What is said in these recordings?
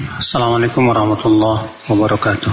Assalamualaikum warahmatullahi wabarakatuh.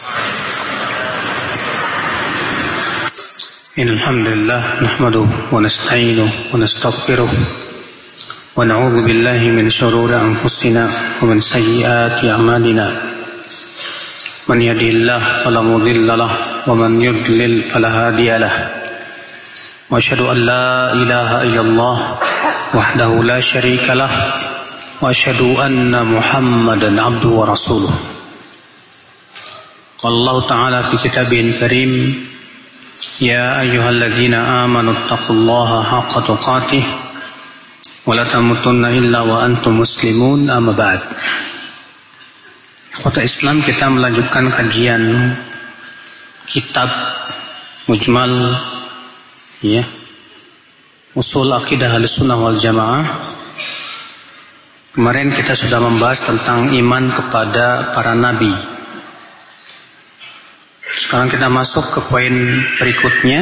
Alhamdulillah nahmaduhu wa nasta'inuhu wa nastaghfiruh wa na'udzu billahi min shururi anfusina wa min sayyiati a'malina. Man yahdihillahu fala mudilla lahu wa man yudlil fala hadiya lahu. Wa asyhadu an la ilaha illallah wahdahu la syarika lahu wa asyhadu anna Muhammadan abduhu wa rasuluh. Qala Allah ta'ala fi kitabihil karim, ya ayyuhalladzina amanu taqullaha haqqa tuqatih wa la tamutunna illa wa antum muslimun, amma ba'd. Ikhwata Islam, kita melanjutkan kajian kitab Mujmal Usul Aqidah Ahlussunnah wal Jamaah. Kemarin kita sudah membahas tentang iman kepada para nabi. Sekarang kita masuk ke poin berikutnya.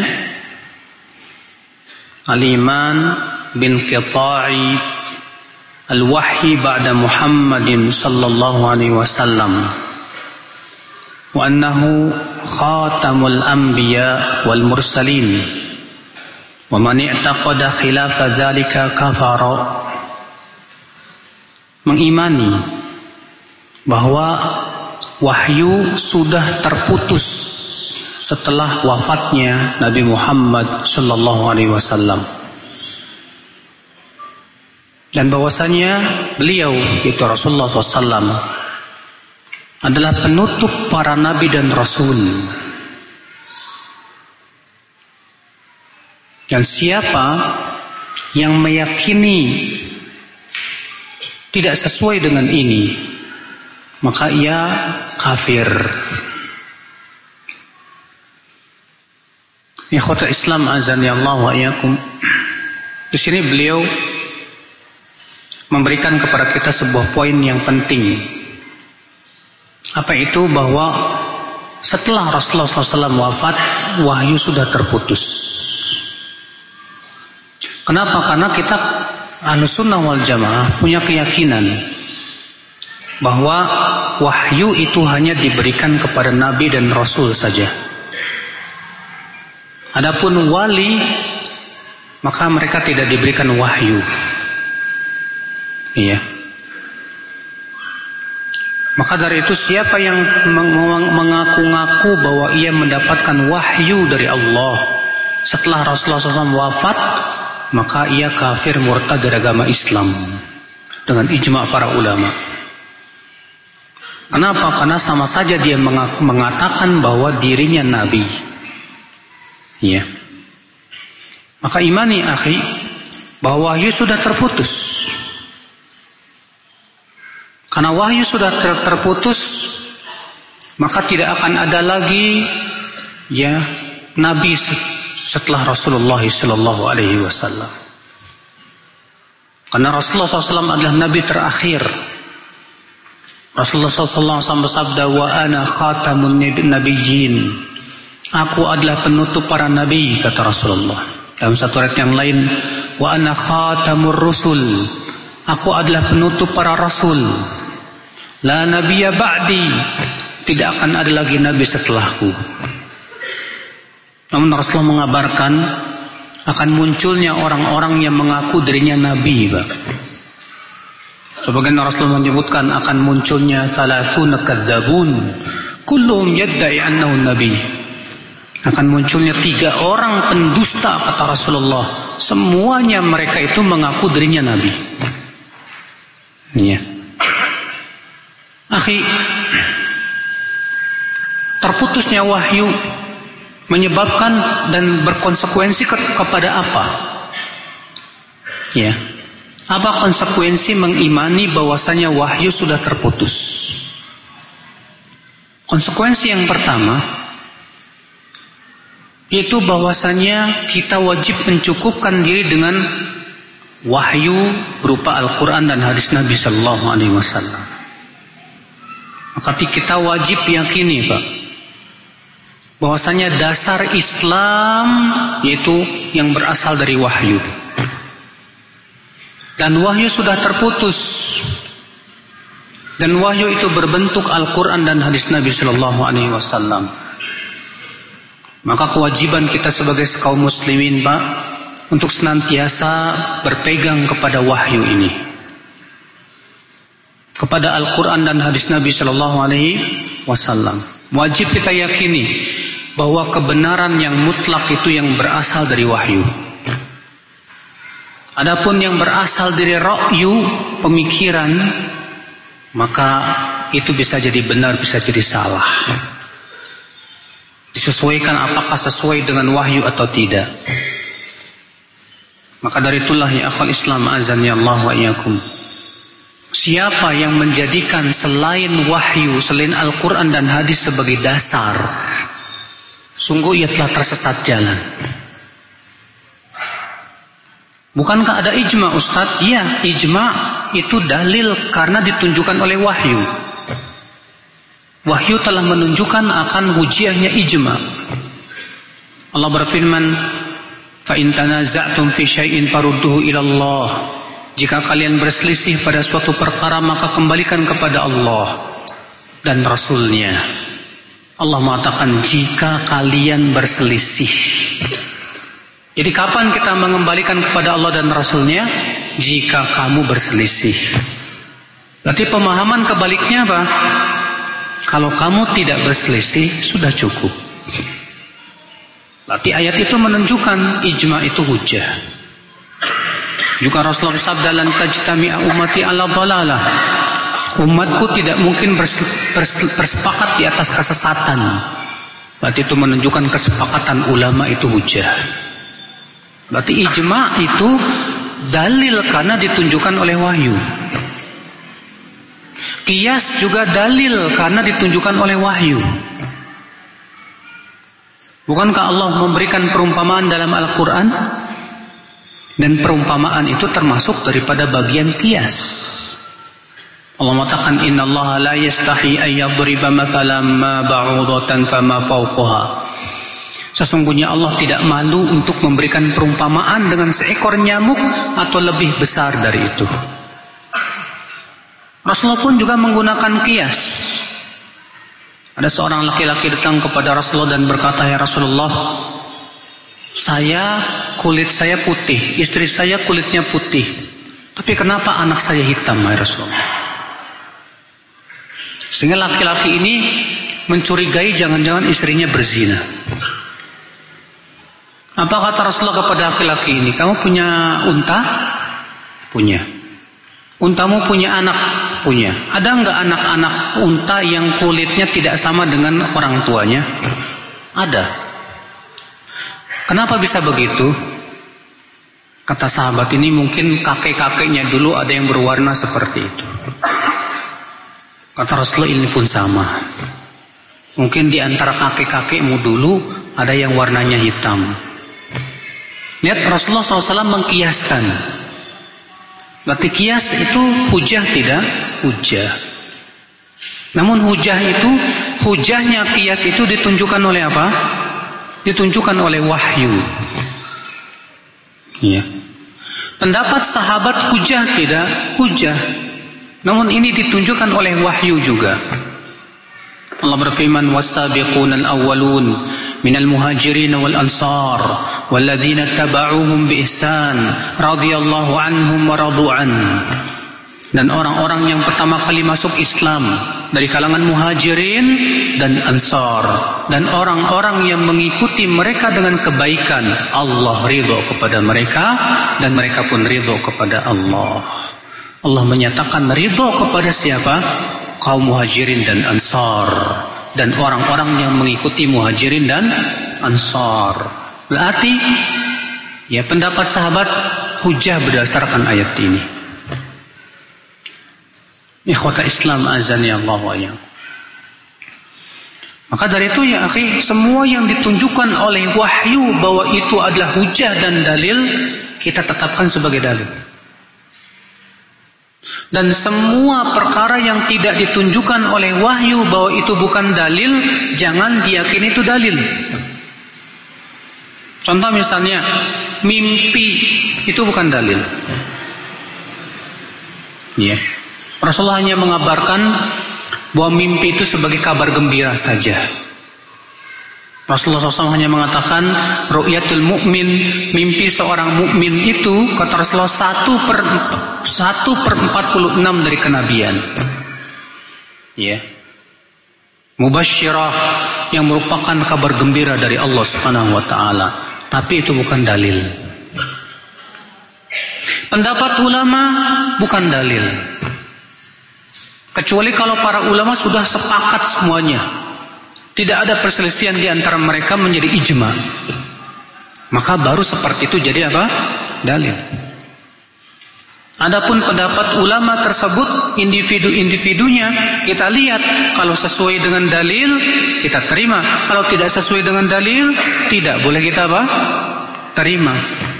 Al-iman bin qita'i al-wahyi ba'da Muhammadin sallallahu alaihi wasallam wa annahu khatamul anbiya wal mursalin wa man i'taqada khilafa dzalika kafara. Mengimani bahwa wahyu sudah terputus setelah wafatnya Nabi Muhammad sallallahu alaihi wasallam, dan bahwasanya beliau, yaitu Rasulullah SAW, adalah penutup para nabi dan rasul. Dan siapa yang meyakini tidak sesuai dengan ini, maka ia kafir. Ikhwata Islam azani Allah wa iyyakum. Di sini beliau memberikan kepada kita sebuah poin yang penting. Apa itu? Bahwa setelah Rasulullah SAW wafat, wahyu sudah terputus. Kenapa? Karena kita Ahlussunnah wal Jamaah punya keyakinan bahwa wahyu itu hanya diberikan kepada nabi dan rasul saja. Adapun wali, maka mereka tidak diberikan wahyu. Iya. Maka dari itu siapa yang mengaku-ngaku bahwa ia mendapatkan wahyu dari Allah setelah Rasulullah SAW wafat, maka ia kafir murtad dari agama Islam dengan ijma' para ulama. Kenapa? Karena sama saja dia mengatakan bahwa dirinya nabi. Ya. Maka imani akhi bahwa wahyu sudah terputus. Karena wahyu sudah terputus, maka tidak akan ada lagi nabi setelah Rasulullah sallallahu alaihi wasallam. Karena Rasulullah SAW adalah nabi terakhir. Rasulullah SAW bersabda, wa ana khatamun nabiyyin. Aku adalah penutup para nabi, kata Rasulullah. Dalam satu ayat yang lain, wa ana khatamur rusul. Aku adalah penutup para rasul. La nabiyya ba'di. Tidak akan ada lagi nabi setelahku. Namun Rasulullah mengabarkan akan munculnya orang-orang yang mengaku dirinya nabi. Sebagian Rasulullah menyebutkan akan munculnya salasuna kadzabun kulluhum yadda'i annahu nabi. Akan munculnya 3 orang pendusta, kata Rasulullah. Semuanya mereka itu mengaku dirinya nabi. Ya. Akhi, terputusnya wahyu menyebabkan dan berkonsekuensi kepada apa? Ya. Apa konsekuensi mengimani bahwasanya wahyu sudah terputus? Konsekuensi yang pertama yaitu bahwasanya kita wajib mencukupkan diri dengan wahyu berupa Al-Quran dan hadis Nabi sallallahu alaihi wasallam. Maka kita wajib yakini, Pak, bahwasanya dasar Islam yaitu yang berasal dari wahyu. Dan wahyu sudah terputus. Dan wahyu itu berbentuk Al-Quran dan hadis Nabi Sallallahu Alaihi Wasallam. Maka kewajiban kita sebagai kaum muslimin, Pak, untuk senantiasa berpegang kepada wahyu ini, kepada Al-Quran dan hadis Nabi Sallallahu Alaihi Wasallam. Wajib kita yakini bahwa kebenaran yang mutlak itu yang berasal dari wahyu. Adapun yang berasal dari ra'yu, pemikiran, maka itu bisa jadi benar, bisa jadi salah. Disesuaikan apakah sesuai dengan wahyu atau tidak. Maka dari itulah ya akhwal Islam azani Allah wa iyyakum, siapa yang menjadikan selain wahyu, selain Al-Quran dan hadis sebagai dasar, sungguh ia telah tersesat jalan. Bukankah ada ijma, Ustaz? Iya, ijma itu dalil karena ditunjukkan oleh wahyu. Wahyu telah menunjukkan akan hujjahnya ijma. Allah berfirman, "Fa in tanaza'tum fi syai'in farudduhu ila Allah." Jika kalian berselisih pada suatu perkara, maka kembalikan kepada Allah dan Rasul-Nya. Allah mengatakan jika kalian berselisih. Jadi kapan kita mengembalikan kepada Allah dan Rasul-Nya? Jika kamu berselisih. Berarti pemahaman kebaliknya apa? Kalau kamu tidak berselisih, sudah cukup. Berarti ayat itu menunjukkan ijma itu hujjah. Juga Rasulullah bersabda, "Lan tajtami'a ummati 'ala dhalalah." Umatku tidak mungkin bersepakat di atas kesesatan. Berarti itu menunjukkan kesepakatan ulama itu hujjah. Berarti ijma itu dalil karena ditunjukkan oleh wahyu. Qiyas juga dalil karena ditunjukkan oleh wahyu. Bukankah Allah memberikan perumpamaan dalam Al-Quran? Dan perumpamaan itu termasuk daripada bagian qiyas. Allah mengatakan, "Innallaha la yastahi ay yadriba mathalan ma ba'udatan fama fawqaha." Sesungguhnya Allah tidak malu untuk memberikan perumpamaan dengan seekor nyamuk atau lebih besar dari itu. Rasulullah pun juga menggunakan qiyas. Ada seorang laki-laki datang kepada Rasulullah dan berkata, "Ya Rasulullah, kulit saya putih, istri saya kulitnya putih, tapi kenapa anak saya hitam, ya Rasulullah?" Sehingga laki-laki ini mencurigai jangan-jangan istrinya berzina. Apa kata Rasulullah kepada laki-laki ini? "Kamu punya unta?" "Punya." "Untamu punya anak?" "Punya." "Ada enggak anak-anak unta yang kulitnya tidak sama dengan orang tuanya?" "Ada." "Kenapa bisa begitu?" Kata sahabat ini, "Mungkin kakek-kakeknya dulu ada yang berwarna seperti itu." Kata Rasulullah, "Ini pun sama. Mungkin di antara kakek-kakekmu dulu ada yang warnanya hitam." Lihat, Rasulullah SAW mengkiaskan. Berarti kias itu hujah tidak? Hujah. Namun hujahnya kias itu ditunjukkan oleh apa? Ditunjukkan oleh wahyu. Ya. Pendapat sahabat hujah tidak? Hujah. Namun ini ditunjukkan oleh wahyu juga. Allah berfirman, "Was-sabiqunal awwalun minal muhajirin wal ansar walladzina tabauhum bi ihsan radhiyallahu anhum wa radu an." Dan orang-orang yang pertama kali masuk Islam dari kalangan muhajirin dan ansar, dan orang-orang yang mengikuti mereka dengan kebaikan, Allah ridho kepada mereka dan mereka pun ridho kepada Allah. Allah menyatakan ridho kepada siapa? Kaum muhajirin dan ansar, dan orang-orang yang mengikuti muhajirin dan ansar. Berarti ya pendapat sahabat hujah berdasarkan ayat ini. Ikhwata Islam azani Allah wa iyyakum. Maka dari itu ya akhi, semua yang ditunjukkan oleh wahyu bahwa itu adalah hujah dan dalil, kita tetapkan sebagai dalil. Dan semua perkara yang tidak ditunjukkan oleh wahyu bahwa itu bukan dalil, jangan diyakini itu dalil. Contoh misalnya, mimpi itu bukan dalil. Ya. Rasulullah hanya mengabarkan bahwa mimpi itu sebagai kabar gembira saja. Rasulullah SAW hanya mengatakan ru'yatul mu'min, mimpi seorang mukmin itu kata Rasulullah 1/46 dari kenabian. Ya. Mubasyirah, yang merupakan kabar gembira dari Allah Subhanahu wa taala, tapi itu bukan dalil. Pendapat ulama bukan dalil. Kecuali kalau para ulama sudah sepakat semuanya. Tidak ada perselisihan di antara mereka menjadi ijma. Maka baru seperti itu jadi apa? Dalil. Adapun pendapat ulama tersebut, individu-individunya, kita lihat kalau sesuai dengan dalil, kita terima. Kalau tidak sesuai dengan dalil, tidak boleh kita apa? Terima.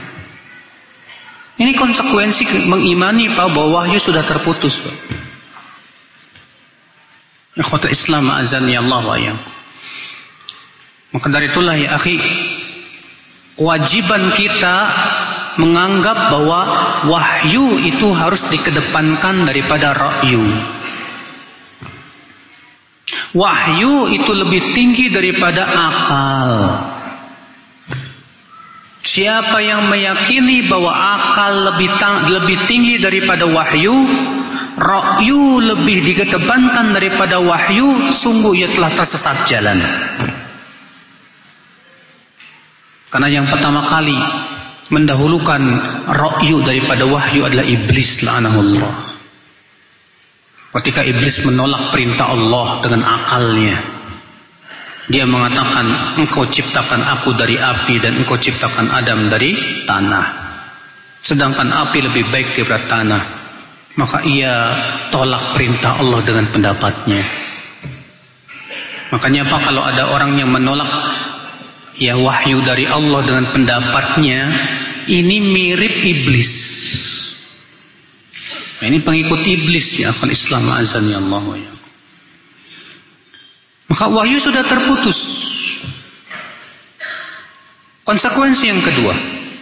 Ini konsekuensi mengimani bahwa wahyu sudah terputus. Ikhwatul Islam azani Allah wa iyyakum. Maka dari itulah ya akhi, kewajiban kita menganggap bahwa wahyu itu harus dikedepankan daripada ra'yu. Wahyu itu lebih tinggi daripada akal. Siapa yang meyakini bahwa akal lebih tinggi daripada wahyu, ra'yu lebih dikedepankan daripada wahyu, sungguh ia telah tersesat jalan. Karena yang pertama kali mendahulukan ra'yu daripada wahyu adalah iblis, la'anahullah. Ketika iblis menolak perintah Allah dengan akalnya, dia mengatakan, engkau ciptakan aku dari api dan engkau ciptakan Adam dari tanah, sedangkan api lebih baik daripada tanah. Maka ia tolak perintah Allah dengan pendapatnya. Makanya apa, kalau ada orang yang menolak ya wahyu dari Allah dengan pendapatnya, ini mirip iblis. Nah, ini pengikut iblis ya akal Islam azan ya Allah ya. Maka wahyu sudah terputus. Konsekuensi yang kedua,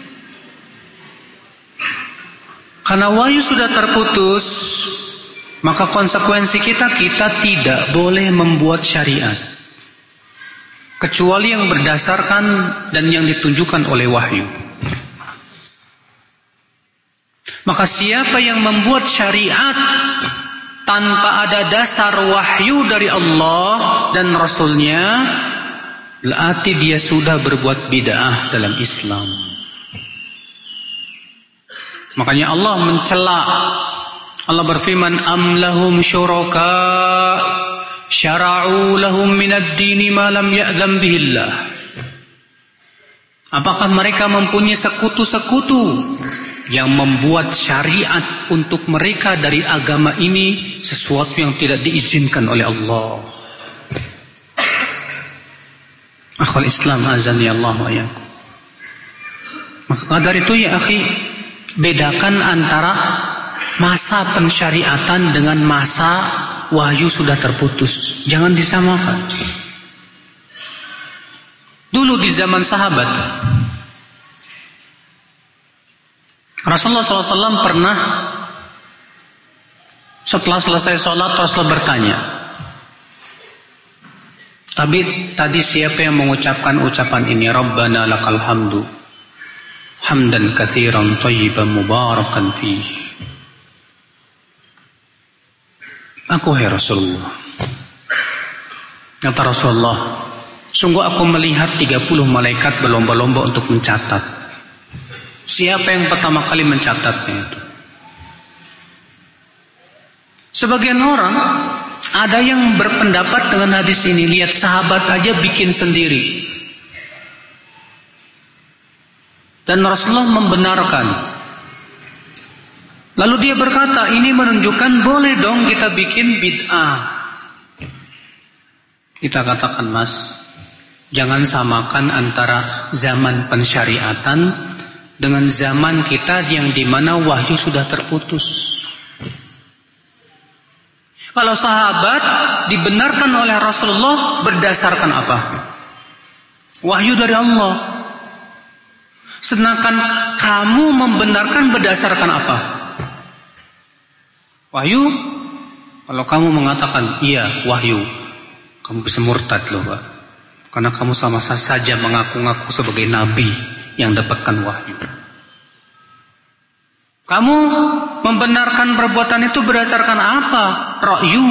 karena wahyu sudah terputus, maka konsekuensi kita tidak boleh membuat syariat kecuali yang berdasarkan dan yang ditunjukkan oleh wahyu. Maka siapa yang membuat syariat tanpa ada dasar wahyu dari Allah dan Rasulnya, berarti dia sudah berbuat bid'ah dalam Islam. Makanya Allah mencela. Allah berfirman, am lahum syuraka syara'u lahum minad dini ma lam ya'zam bihillah. Apakah mereka mempunyai sekutu-sekutu yang membuat syariat untuk mereka dari agama ini sesuatu yang tidak diizinkan oleh Allah? Akhwal Islam azani Allah wa iyyakum. Maka dari itu ya akhi, bedakan antara masa pensyariatan dengan masa wahyu sudah terputus. Jangan disamakan. Dulu di zaman sahabat, Rasulullah SAW pernah setelah selesai sholat Rasulullah bertanya, tapi tadi siapa yang mengucapkan ucapan ini? Rabbana lakal hamdu hamdan katsiran thayyiban mubarakan fihi. Aku, hai Rasulullah. Kata Rasulullah, sungguh aku melihat 30 malaikat berlomba-lomba untuk mencatat. Siapa yang pertama kali mencatatnya itu? Sebagian orang ada yang berpendapat dengan hadis ini, lihat sahabat aja bikin sendiri. Dan Rasulullah membenarkan. Lalu dia berkata, ini menunjukkan boleh dong kita bikin bid'ah. Kita katakan, Mas, jangan samakan antara zaman pensyariatan dengan zaman kita yang dimana wahyu sudah terputus. Kalau sahabat dibenarkan oleh Rasulullah berdasarkan apa? Wahyu dari Allah. Sedangkan kamu membenarkan berdasarkan apa? Wahyu Kalau kamu mengatakan iya wahyu, kamu bisa murtad loh Pak. Karena kamu sama saja mengaku-ngaku sebagai nabi yang dapatkan wahyu. Kamu membenarkan perbuatan itu berdasarkan apa? Ra'yu.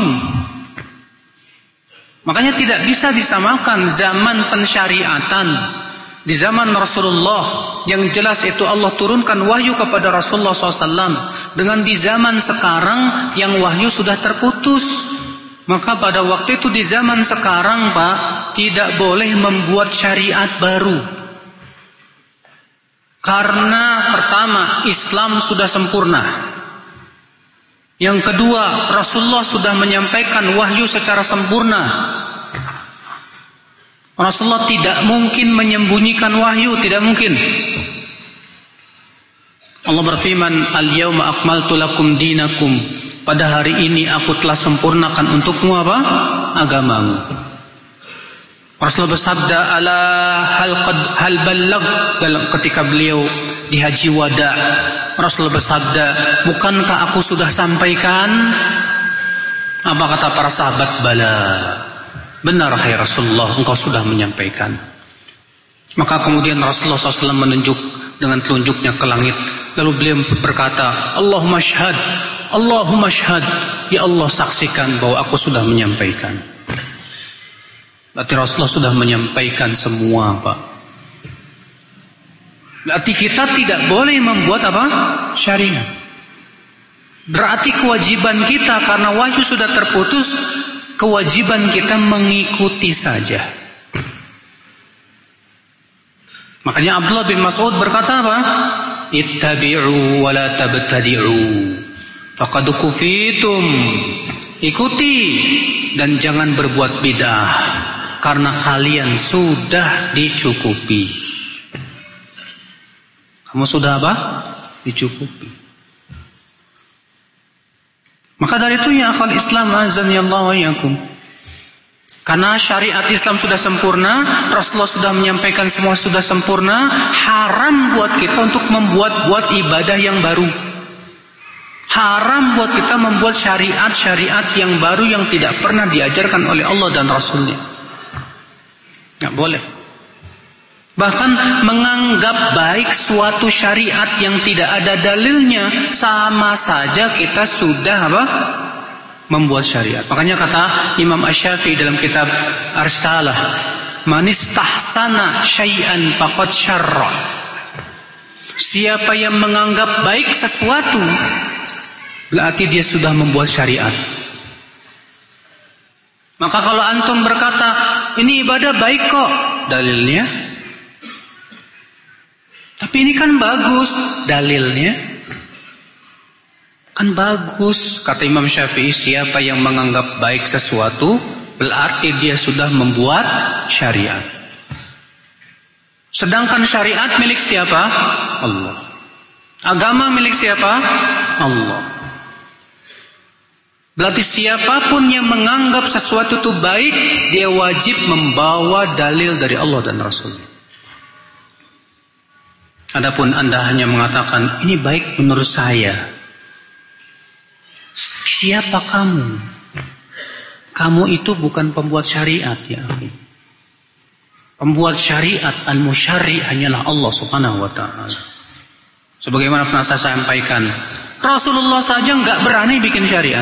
Makanya tidak bisa disamakan zaman pensyariatan di zaman Rasulullah yang jelas itu Allah turunkan wahyu kepada Rasulullah SAW dengan di zaman sekarang yang wahyu sudah terputus. Maka pada waktu itu di zaman sekarang Pak tidak boleh membuat syariat baru. Karena pertama Islam sudah sempurna. Yang kedua Rasulullah sudah menyampaikan wahyu secara sempurna. Rasulullah tidak mungkin menyembunyikan wahyu, tidak mungkin. Allah berfirman, "Al-yauma akmaltu lakum dinakum." Pada hari ini aku telah sempurnakan untukmu apa? Agamamu. Rasulullah bersabda, "Ala hal balagh," dalam ketika beliau di haji wada. Rasulullah bersabda, "Bukankah aku sudah sampaikan?" Apa kata para sahabat? "Bala." Benar hai Rasulullah, engkau sudah menyampaikan. Maka kemudian Rasulullah SAW menunjuk dengan telunjuknya ke langit. Lalu beliau berkata, "Allahumma syhad, Allahumma syhad." Ya Allah saksikan bahwa aku sudah menyampaikan. Berarti Rasulullah sudah menyampaikan semua Pak. Berarti kita tidak boleh membuat apa? Syariat. Berarti kewajiban kita karena wahyu sudah terputus, kewajiban kita mengikuti saja. Makanya Abdullah bin Mas'ud berkata apa? "Ittabi'u wa la tabtadi'u. Faqad kufitum." Ikuti dan jangan berbuat bid'ah karena kalian sudah dicukupi. Kamu sudah apa? Dicukupi. Maka dari itu ya akhwal Islam azani Allah wa iyyakum. Karena syariat Islam sudah sempurna, Rasulullah sudah menyampaikan semua sudah sempurna, haram buat kita untuk membuat ibadah yang baru. Haram buat kita membuat syariat-syariat yang baru yang tidak pernah diajarkan oleh Allah dan Rasulnya. Nggak boleh. Bahkan menganggap baik suatu syariat yang tidak ada dalilnya, sama saja kita sudah apa? Membuat syariat. Makanya kata Imam Asy-Syafi'i dalam kitab Arsalah, "Man istahsana syai'an faqad syarra." Siapa yang menganggap baik sesuatu, berarti dia sudah membuat syariat. Maka kalau antum berkata, "Ini ibadah baik kok," dalilnya. Tapi ini kan bagus, dalilnya. Kan bagus, kata Imam Syafi'i, siapa yang menganggap baik sesuatu, berarti dia sudah membuat syariat. Sedangkan syariat milik siapa? Allah. Agama milik siapa? Allah. Berarti siapapun yang menganggap sesuatu itu baik, dia wajib membawa dalil dari Allah dan Rasulnya. Adapun Anda hanya mengatakan, ini baik menurut saya. Siapa kamu? Kamu itu bukan pembuat syariat ya. Pembuat syariat, al-musyarri hanyalah Allah subhanahu wa ta'ala. Sebagaimana pernah saya sampaikan, Rasulullah saja nggak berani bikin syariat.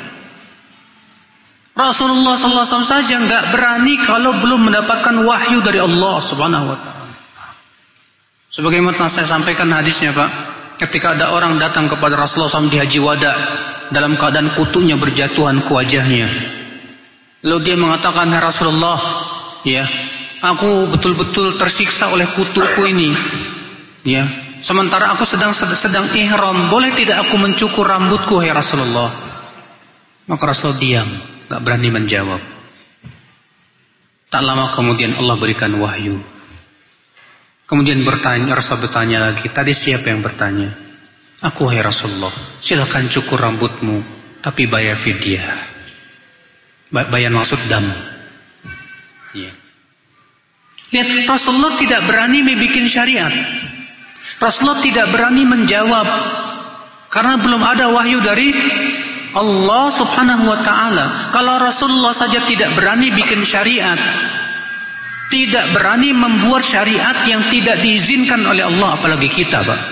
Rasulullah SAW saja nggak berani kalau belum mendapatkan wahyu dari Allah subhanahu wa ta'ala. Sebagaimana telah saya sampaikan hadisnya Pak, ketika ada orang datang kepada Rasulullah SAW di Haji Wada dalam keadaan kutunya berjatuhan ke wajahnya. Lalu dia mengatakan, "Ya Rasulullah, ya, aku betul-betul tersiksa oleh kutuku ini. Ya, sementara aku sedang ihram, boleh tidak aku mencukur rambutku, ya Rasulullah?" Maka Rasulullah diam, gak berani menjawab. Tak lama kemudian Allah berikan wahyu. Kemudian Rasul bertanya lagi, tadi siapa yang bertanya? Aku, ya Rasulullah. Silakan cukur rambutmu, tapi bayar fidyah. Bayar maksud dam. Ya. Lihat, Rasulullah tidak berani membuat syariat. Rasulullah tidak berani menjawab karena belum ada wahyu dari Allah subhanahu wa ta'ala. Kalau Rasulullah saja tidak berani bikin syariat, tidak berani membuat syariat yang tidak diizinkan oleh Allah, apalagi kita, Pak.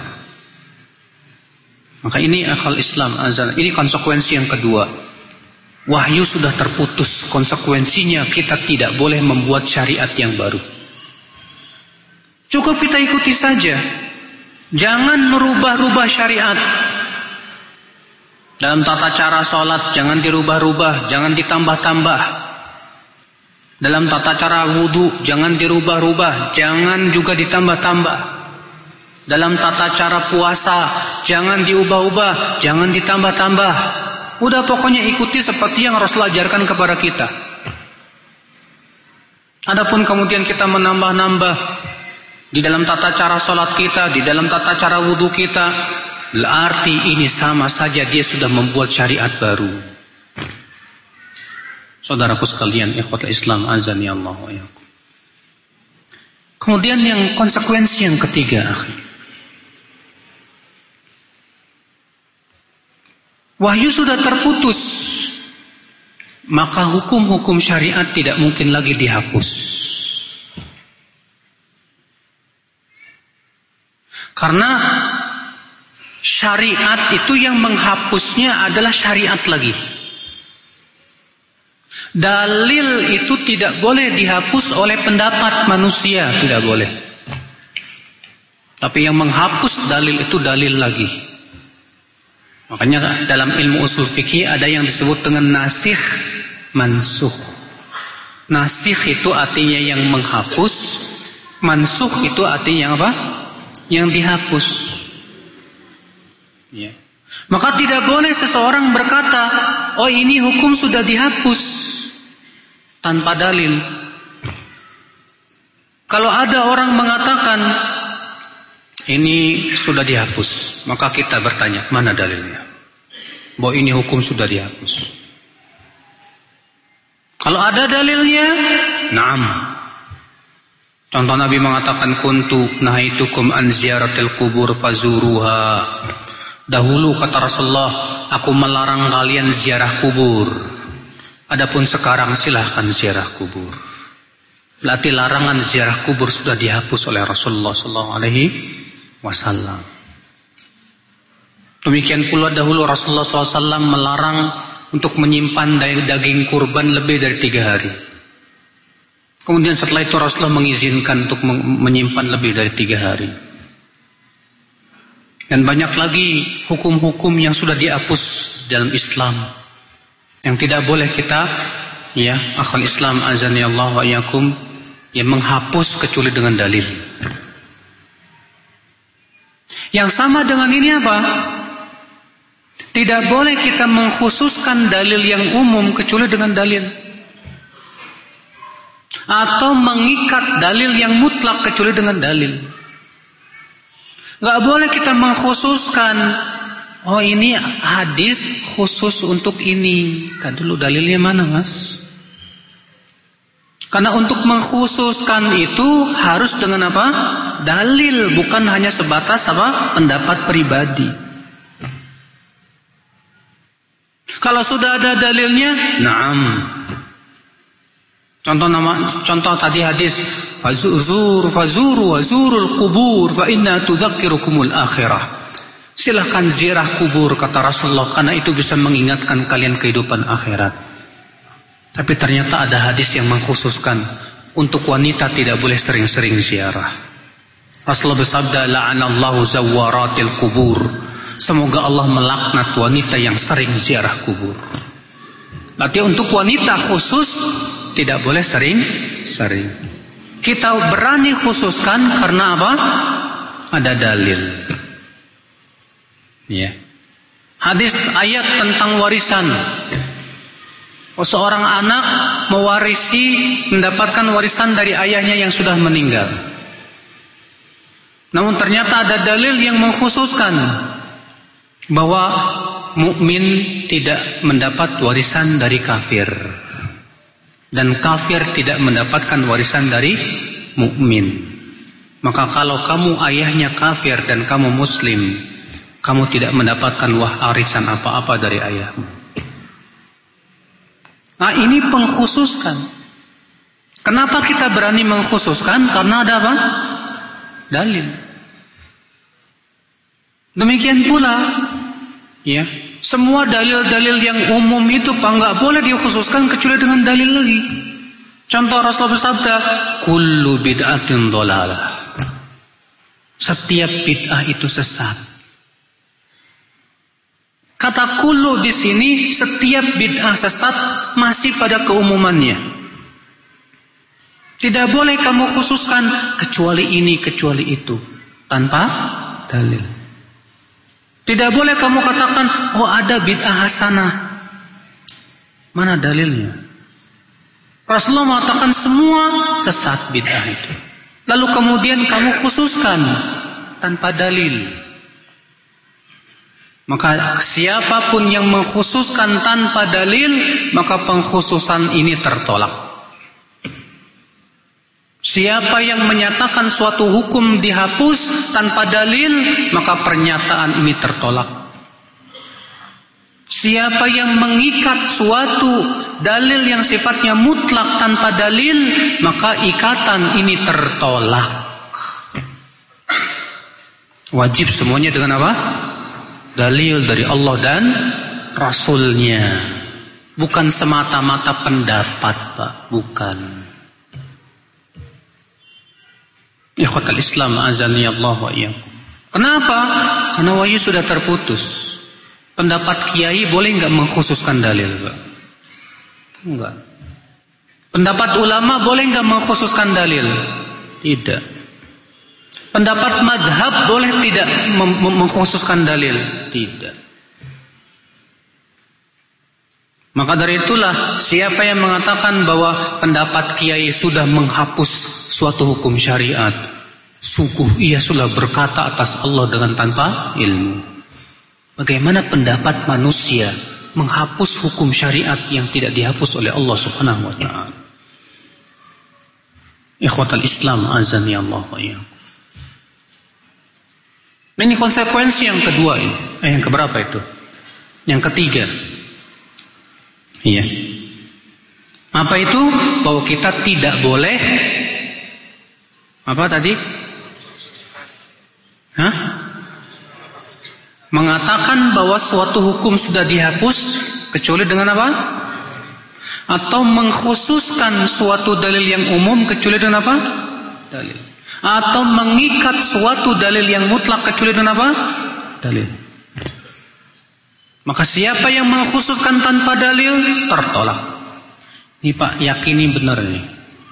Maka ini akal Islam azal. Ini konsekuensi yang kedua. Wahyu sudah terputus. Konsekuensinya kita tidak boleh membuat syariat yang baru. Cukup kita ikuti saja. Jangan merubah-rubah syariat. Dalam tata cara sholat jangan dirubah-rubah, jangan ditambah-tambah. Dalam tata cara wudu jangan dirubah-rubah, jangan juga ditambah-tambah. Dalam tata cara puasa jangan diubah-ubah, jangan ditambah-tambah. Udah pokoknya ikuti seperti yang Rasul ajarkan kepada kita. Adapun kemudian kita menambah-nambah di dalam tata cara sholat kita, di dalam tata cara wudu kita, berarti ini sama saja dia sudah membuat syariat baru. Saudaraku sekalian, ikhwatul Islam azani Allah wa iyyakum. Kemudian yang konsekuensi yang ketiga, wahyu sudah terputus, maka hukum-hukum syariat tidak mungkin lagi dihapus. Karena syariat itu yang menghapusnya adalah syariat lagi. Dalil itu tidak boleh dihapus oleh pendapat manusia, tidak boleh. Tapi yang menghapus dalil itu dalil lagi. Makanya dalam ilmu usul fikih ada yang disebut dengan nasikh mansukh. Nasikh itu artinya yang menghapus, mansukh itu artinya apa? Yang dihapus. Ya. Maka tidak boleh seseorang berkata, oh ini hukum sudah dihapus tanpa dalil. Kalau ada orang mengatakan ini sudah dihapus, maka kita bertanya, mana dalilnya? Bahwa ini hukum sudah dihapus. Kalau ada dalilnya, na'am. Contoh Nabi mengatakan kuntu nahaitukum an ziyaratil kubur fazuruha. Dahulu kata Rasulullah, aku melarang kalian ziarah kubur. Adapun sekarang silahkan ziarah kubur. Berarti larangan ziarah kubur sudah dihapus oleh Rasulullah SAW. Demikian pula dahulu Rasulullah SAW melarang untuk menyimpan daging kurban lebih dari 3 hari. Kemudian setelah itu Rasulullah mengizinkan untuk menyimpan lebih dari 3 hari. Dan banyak lagi hukum-hukum yang sudah dihapus dalam Islam, yang tidak boleh kita, ya, akhwal Islam azani Allah wa iyyakum, yang menghapus kecuali dengan dalil. Yang sama dengan ini apa? Tidak boleh kita mengkhususkan dalil yang umum kecuali dengan dalil. Atau mengikat dalil yang mutlak kecuali dengan dalil. Gak boleh kita mengkhususkan, oh ini hadis khusus untuk ini. Kan dulu dalilnya mana, Mas? Karena untuk mengkhususkan itu harus dengan apa? Dalil, bukan hanya sebatas apa? Pendapat pribadi. Kalau sudah ada dalilnya, na'am. Contoh tadi hadis, fazuru wazurul kubur fa inna tudzakkirukumul akhirah. Silahkan ziarah kubur kata Rasulullah, karena itu bisa mengingatkan kalian kehidupan akhirat. Tapi ternyata ada hadis yang mengkhususkan untuk wanita tidak boleh sering-sering ziarah. Rasulullah bersabda, la'anallahu zawwaratil kubur. Semoga Allah melaknat wanita yang sering ziarah kubur. Berarti untuk wanita khusus tidak boleh sering-sering. Kita berani khususkan karena apa? Ada dalil. Ya. Hadis ayat tentang warisan. Seorang anak mendapatkan warisan dari ayahnya yang sudah meninggal. Namun ternyata ada dalil yang mengkhususkan bahwa mukmin tidak mendapat warisan dari kafir. Dan kafir tidak mendapatkan warisan dari mukmin. Maka kalau kamu ayahnya kafir dan kamu muslim, kamu tidak mendapatkan warisan apa-apa dari ayahmu. Nah, ini pengkhususkan. Kenapa kita berani mengkhususkan? Karena ada apa? Dalil. Demikian pula, ya, semua dalil-dalil yang umum itu enggak boleh dikhususkan kecuali dengan dalil lagi. Contoh Rasulullah bersabda, kullu bid'atin dhalalah. Setiap bid'ah itu sesat. Kata kullu di sini, setiap bid'ah sesat masih pada keumumannya. Tidak boleh kamu khususkan kecuali ini, kecuali itu, tanpa dalil. Tidak boleh kamu katakan, oh ada bid'ah hasanah. Mana dalilnya? Rasulullah mengatakan semua sesat bid'ah itu. Lalu kemudian kamu khususkan tanpa dalil. Maka siapapun yang mengkhususkan tanpa dalil, maka pengkhususan ini tertolak. Siapa yang menyatakan suatu hukum dihapus tanpa dalil, maka pernyataan ini tertolak. Siapa yang mengikat suatu dalil yang sifatnya mutlak tanpa dalil, maka ikatan ini tertolak. Wajib semuanya dengan apa? Dalil dari Allah dan Rasulnya. Bukan semata-mata pendapat, Pak. Bukan. Ikhwatal Islam azani Allah wa iyyakum. Kenapa? Karena wahyu sudah terputus. Pendapat kiai boleh enggak mengkhususkan dalil, Pak? Enggak. Pendapat ulama boleh enggak mengkhususkan dalil? Tidak. Pendapat madhab boleh tidak mengkhususkan dalil? Tidak. Maka dari itulah, siapa yang mengatakan bahwa pendapat kiai sudah menghapus suatu hukum syariat, sungguh ia sudah berkata atas Allah dengan tanpa ilmu. Bagaimana pendapat manusia menghapus hukum syariat yang tidak dihapus oleh Allah Subhanahu wa ta'ala? Ikhwatal Islam azani Allah wa iyyakum. Ini konsekuensi yang kedua ini. Yang keberapa itu? Yang ketiga. Iya. Apa itu? Bahwa kita tidak boleh apa tadi? Mengatakan bahwa suatu hukum sudah dihapus kecuali dengan apa? Atau mengkhususkan suatu dalil yang umum kecuali dengan apa? Dalil. Atau mengikat suatu dalil yang mutlak kecuali dengan apa? Dalil. Maka siapa yang mengkhususkan tanpa dalil tertolak. Ini Pak, yakini benar ini.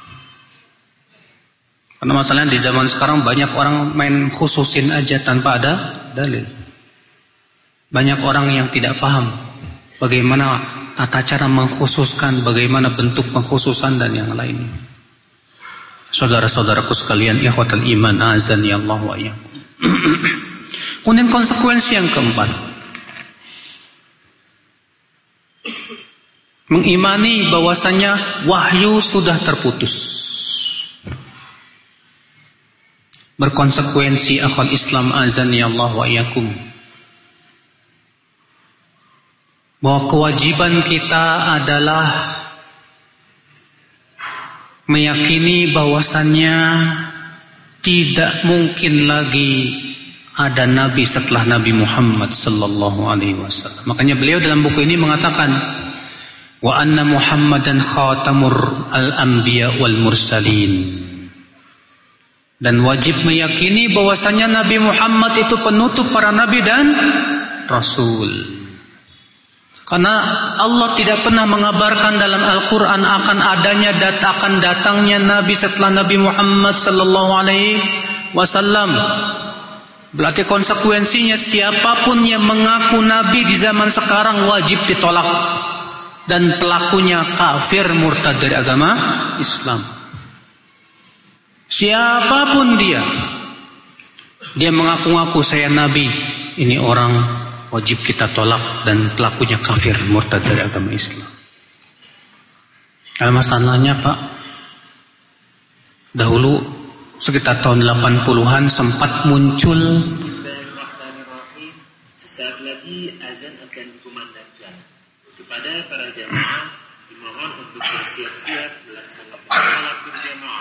Karena masalahnya di zaman sekarang banyak orang main khususin aja tanpa ada dalil. Banyak orang yang tidak paham bagaimana tata cara mengkhususkan, bagaimana bentuk pengkhususan dan yang lainnya. Saudara-saudaraku sekalian, ikhwatal iman azani Allah wa iyyakum. Kemudian konsekuensi yang keempat, mengimani bahwasanya wahyu sudah terputus. Berkonsekuensi akhwal Islam azani Allah wa iyyakum, bahwa kewajiban kita adalah meyakini bahwasannya tidak mungkin lagi ada nabi setelah Nabi Muhammad sallallahu alaihi wasallam. Makanya beliau dalam buku ini mengatakan, wa anna Muhammadan khatamur al-anbiya wal mursalin. Dan wajib meyakini bahwasanya Nabi Muhammad itu penutup para nabi dan rasul. Karena Allah tidak pernah mengabarkan dalam Al-Quran akan adanya akan datangnya Nabi setelah Nabi Muhammad sallallahu alaihi wasallam. Berarti konsekuensinya siapapun yang mengaku Nabi di zaman sekarang wajib ditolak. Dan pelakunya kafir murtad dari agama Islam. Siapapun dia mengaku-ngaku saya Nabi, ini orang wajib kita tolak dan pelakunya kafir murtad dari agama Islam. Kalau masalahnya Pak, dahulu sekitar tahun 80-an sempat muncul lagi azan akan dikumandangkan. Kepada para jamaah dimohon untuk bersiap-siap melaksanakan sholat berjamaah.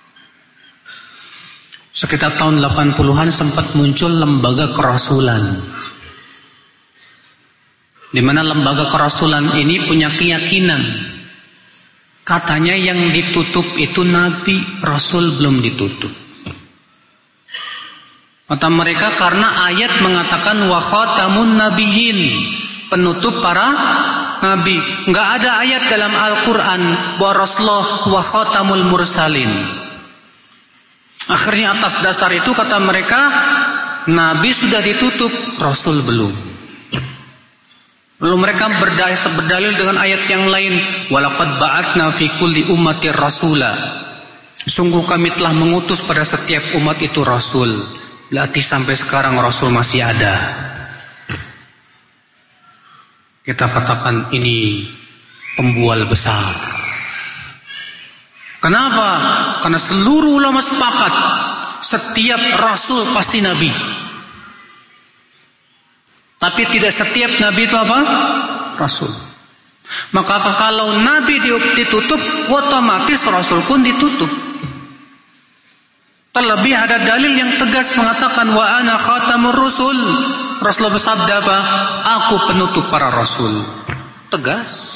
Sekitar tahun 80-an sempat muncul lembaga kerasulan, di mana lembaga kerasulan ini punya keyakinan katanya yang ditutup itu nabi, rasul belum ditutup. Kata mereka karena ayat mengatakan wa khatamun nabiyyin, penutup para nabi. Enggak ada ayat dalam Al-Qur'an bahwa Rasulullah wa khatamul mursalin. Akhirnya atas dasar itu kata mereka nabi sudah ditutup, rasul belum. Lalu mereka berdalil dengan ayat yang lain, walaqad ba'atna fi kulli ummatir rasula. Sungguh kami telah mengutus pada setiap umat itu rasul. Berarti sampai sekarang rasul masih ada. Kita katakan ini pembual besar. Kenapa? Karena seluruh ulama sepakat setiap rasul pasti nabi. Tapi tidak setiap nabi itu apa? Rasul. Maka kalau nabi ditutup, otomatis rasul pun ditutup. Terlebih ada dalil yang tegas mengatakan wa ana khatamur rusul. Rasulullah bersabda apa? Aku penutup para rasul. Tegas.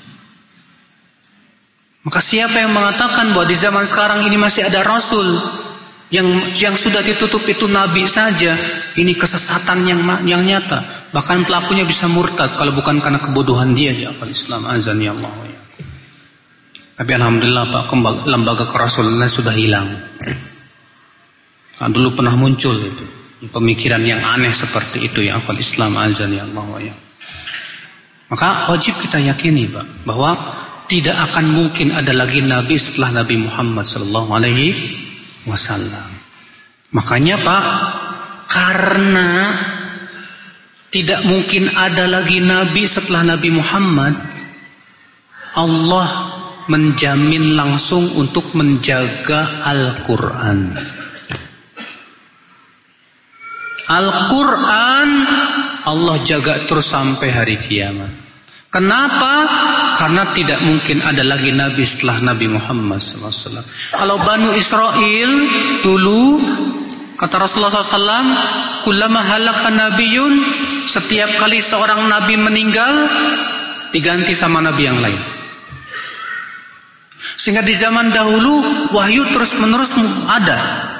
Maka siapa yang mengatakan bahwa di zaman sekarang ini masih ada rasul yang sudah ditutup itu nabi saja, ini kesesatan yang nyata. Bahkan pelakunya bisa murtad kalau bukan karena kebodohan dia di akal Islam. Azani Allah. Tapi alhamdulillah Pak, lembaga kerasulan sudah hilang. Nah, dulu pernah muncul itu pemikiran yang aneh seperti itu ya akal Islam. Azani Allah. Maka wajib kita yakini Pak bahwa tidak akan mungkin ada lagi nabi setelah Nabi Muhammad sallallahu alaihi wasallam. Makanya Pak, karena tidak mungkin ada lagi nabi setelah Nabi Muhammad, Allah menjamin langsung untuk menjaga Al-Qur'an. Al-Qur'an Allah jaga terus sampai hari kiamat. Kenapa? Karena tidak mungkin ada lagi nabi setelah Nabi Muhammad SAW. Kalau Banu Israel dulu, kata Rasulullah SAW, kullama halaka nabiyun, setiap kali seorang nabi meninggal, diganti sama nabi yang lain. Sehingga di zaman dahulu, wahyu terus menerus ada.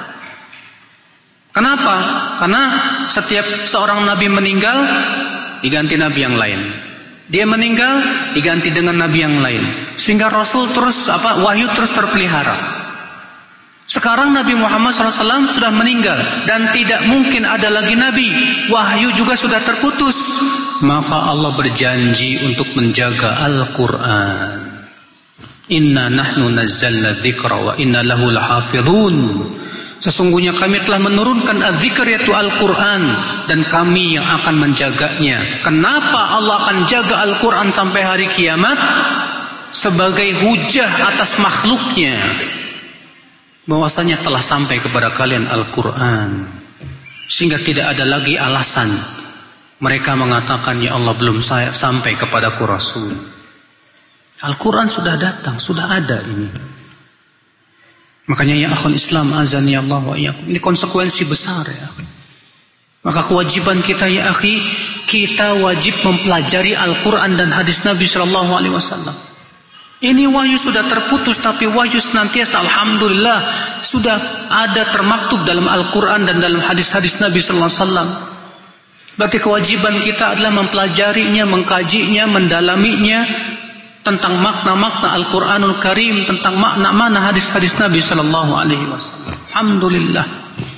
Kenapa? Karena setiap seorang nabi meninggal, diganti nabi yang lain. Dia meninggal, diganti dengan nabi yang lain. Sehingga Rasul terus wahyu terus terpelihara. Sekarang Nabi Muhammad SAW sudah meninggal dan tidak mungkin ada lagi nabi. Wahyu juga sudah terputus. Maka Allah berjanji untuk menjaga Al-Qur'an. Inna nahnu nazzalna dzikra wa inna lahu lahafidhun. Sesungguhnya kami telah menurunkan az-zikr yaitu Al-Quran dan kami yang akan menjaganya. Kenapa Allah akan jaga Al-Quran sampai hari kiamat? Sebagai hujah atas makhluknya bahwasanya telah sampai kepada kalian Al-Quran. Sehingga tidak ada lagi alasan mereka mengatakan ya Allah belum sampai kepadaku Rasul. Al-Quran sudah datang, sudah ada ini. Makanya ya akhul Islam azani Allah wa iyyakum, ini konsekuensi besar ya. Maka kewajiban kita ya akhi, kita wajib mempelajari Al-Quran dan hadis Nabi sallallahu alaihi wasallam. Ini wahyu sudah terputus, tapi wahyu senantiasa alhamdulillah sudah ada termaktub dalam Al-Quran dan dalam hadis-hadis Nabi sallallahu alaihi wasallam. Berarti kewajiban kita adalah mempelajarinya, mengkajinya, mendalaminya tentang makna-makna Al-Quranul Karim, tentang makna-makna hadis-hadis Nabi sallallahu alaihi wasallam. Alhamdulillah.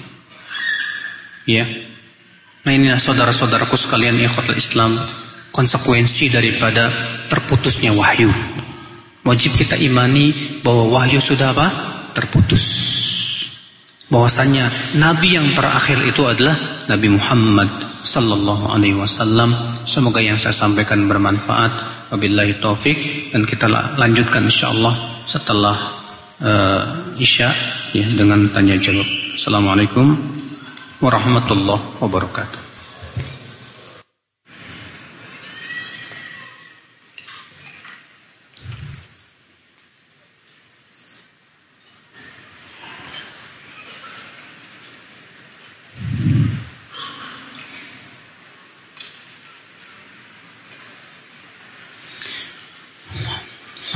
Ya. Nah inilah saudara-saudaraku sekalian ikhwatul Islam, konsekuensi daripada terputusnya wahyu. Wajib kita imani bahwa wahyu sudah apa? Terputus. Bahwasanya nabi yang terakhir itu adalah Nabi Muhammad sallallahu alaihi wasallam. Semoga yang saya sampaikan bermanfaat. Wabillahi taufik, dan kita lanjutkan insyaallah setelah Isya ya dengan tanya jawab. Assalamualaikum warahmatullahi wabarakatuh.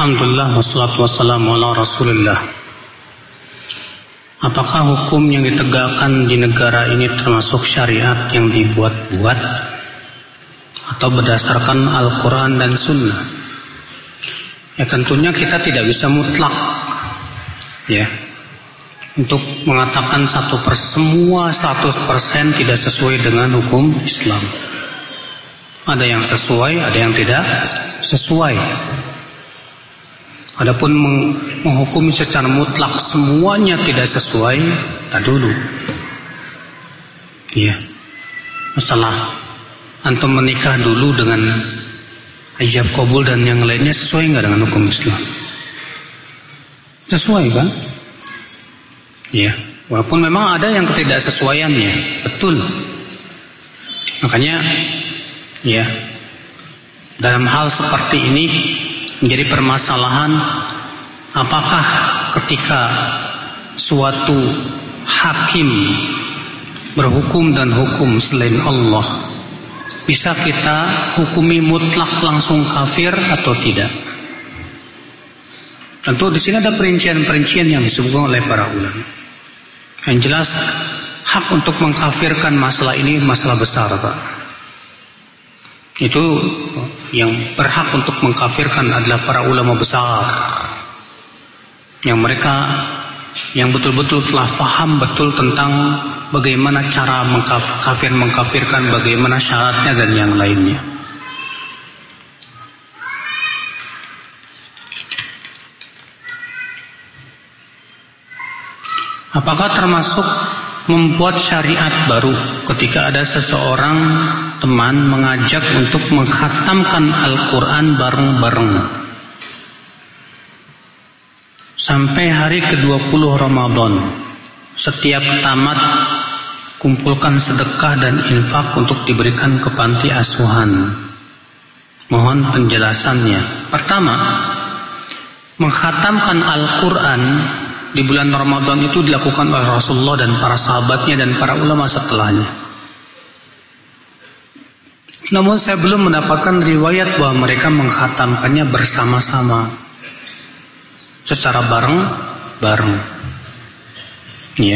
Alhamdulillah wassalatu wassalamu ala Rasulillah. Apakah hukum yang ditegakkan di negara ini termasuk syariat yang dibuat-buat atau berdasarkan Al-Quran dan Sunnah? Ya tentunya kita tidak bisa mutlak ya untuk mengatakan semua 100% tidak sesuai dengan hukum Islam. Ada yang sesuai, ada yang tidak sesuai. Adapun menghukumi secara mutlak semuanya tidak sesuai, tak dulu. Iya. Masalah antum menikah dulu dengan ijab qabul dan yang lainnya sesuai enggak dengan hukum Islam? Sesuai kan? Iya. Walaupun memang ada yang ketidaksesuaiannya, betul. Makanya ya, dalam hal seperti ini menjadi permasalahan, apakah ketika suatu hakim berhukum dan hukum selain Allah bisa kita hukumi mutlak langsung kafir atau tidak? Tentu di sini ada perincian-perincian yang disebutkan oleh para ulama. Yang jelas hak untuk mengkafirkan masalah ini masalah besar, Pak. Itu yang berhak untuk mengkafirkan adalah para ulama besar, yang mereka yang betul-betul telah paham betul tentang bagaimana cara mengkafirkan, bagaimana syaratnya dan yang lainnya. Apakah termasuk membuat syariat baru ketika ada seseorang teman mengajak untuk mengkhatamkan Al-Quran bareng-bareng sampai hari ke-20 Ramadan? Setiap tamat kumpulkan sedekah dan infak untuk diberikan ke panti asuhan. Mohon penjelasannya. Pertama, mengkhatamkan Al-Quran di bulan Ramadan itu dilakukan oleh Rasulullah dan para sahabatnya dan para ulama setelahnya. Namun saya belum mendapatkan riwayat bahwa mereka mengkhatamkannya bersama-sama secara bareng-bareng. Ya.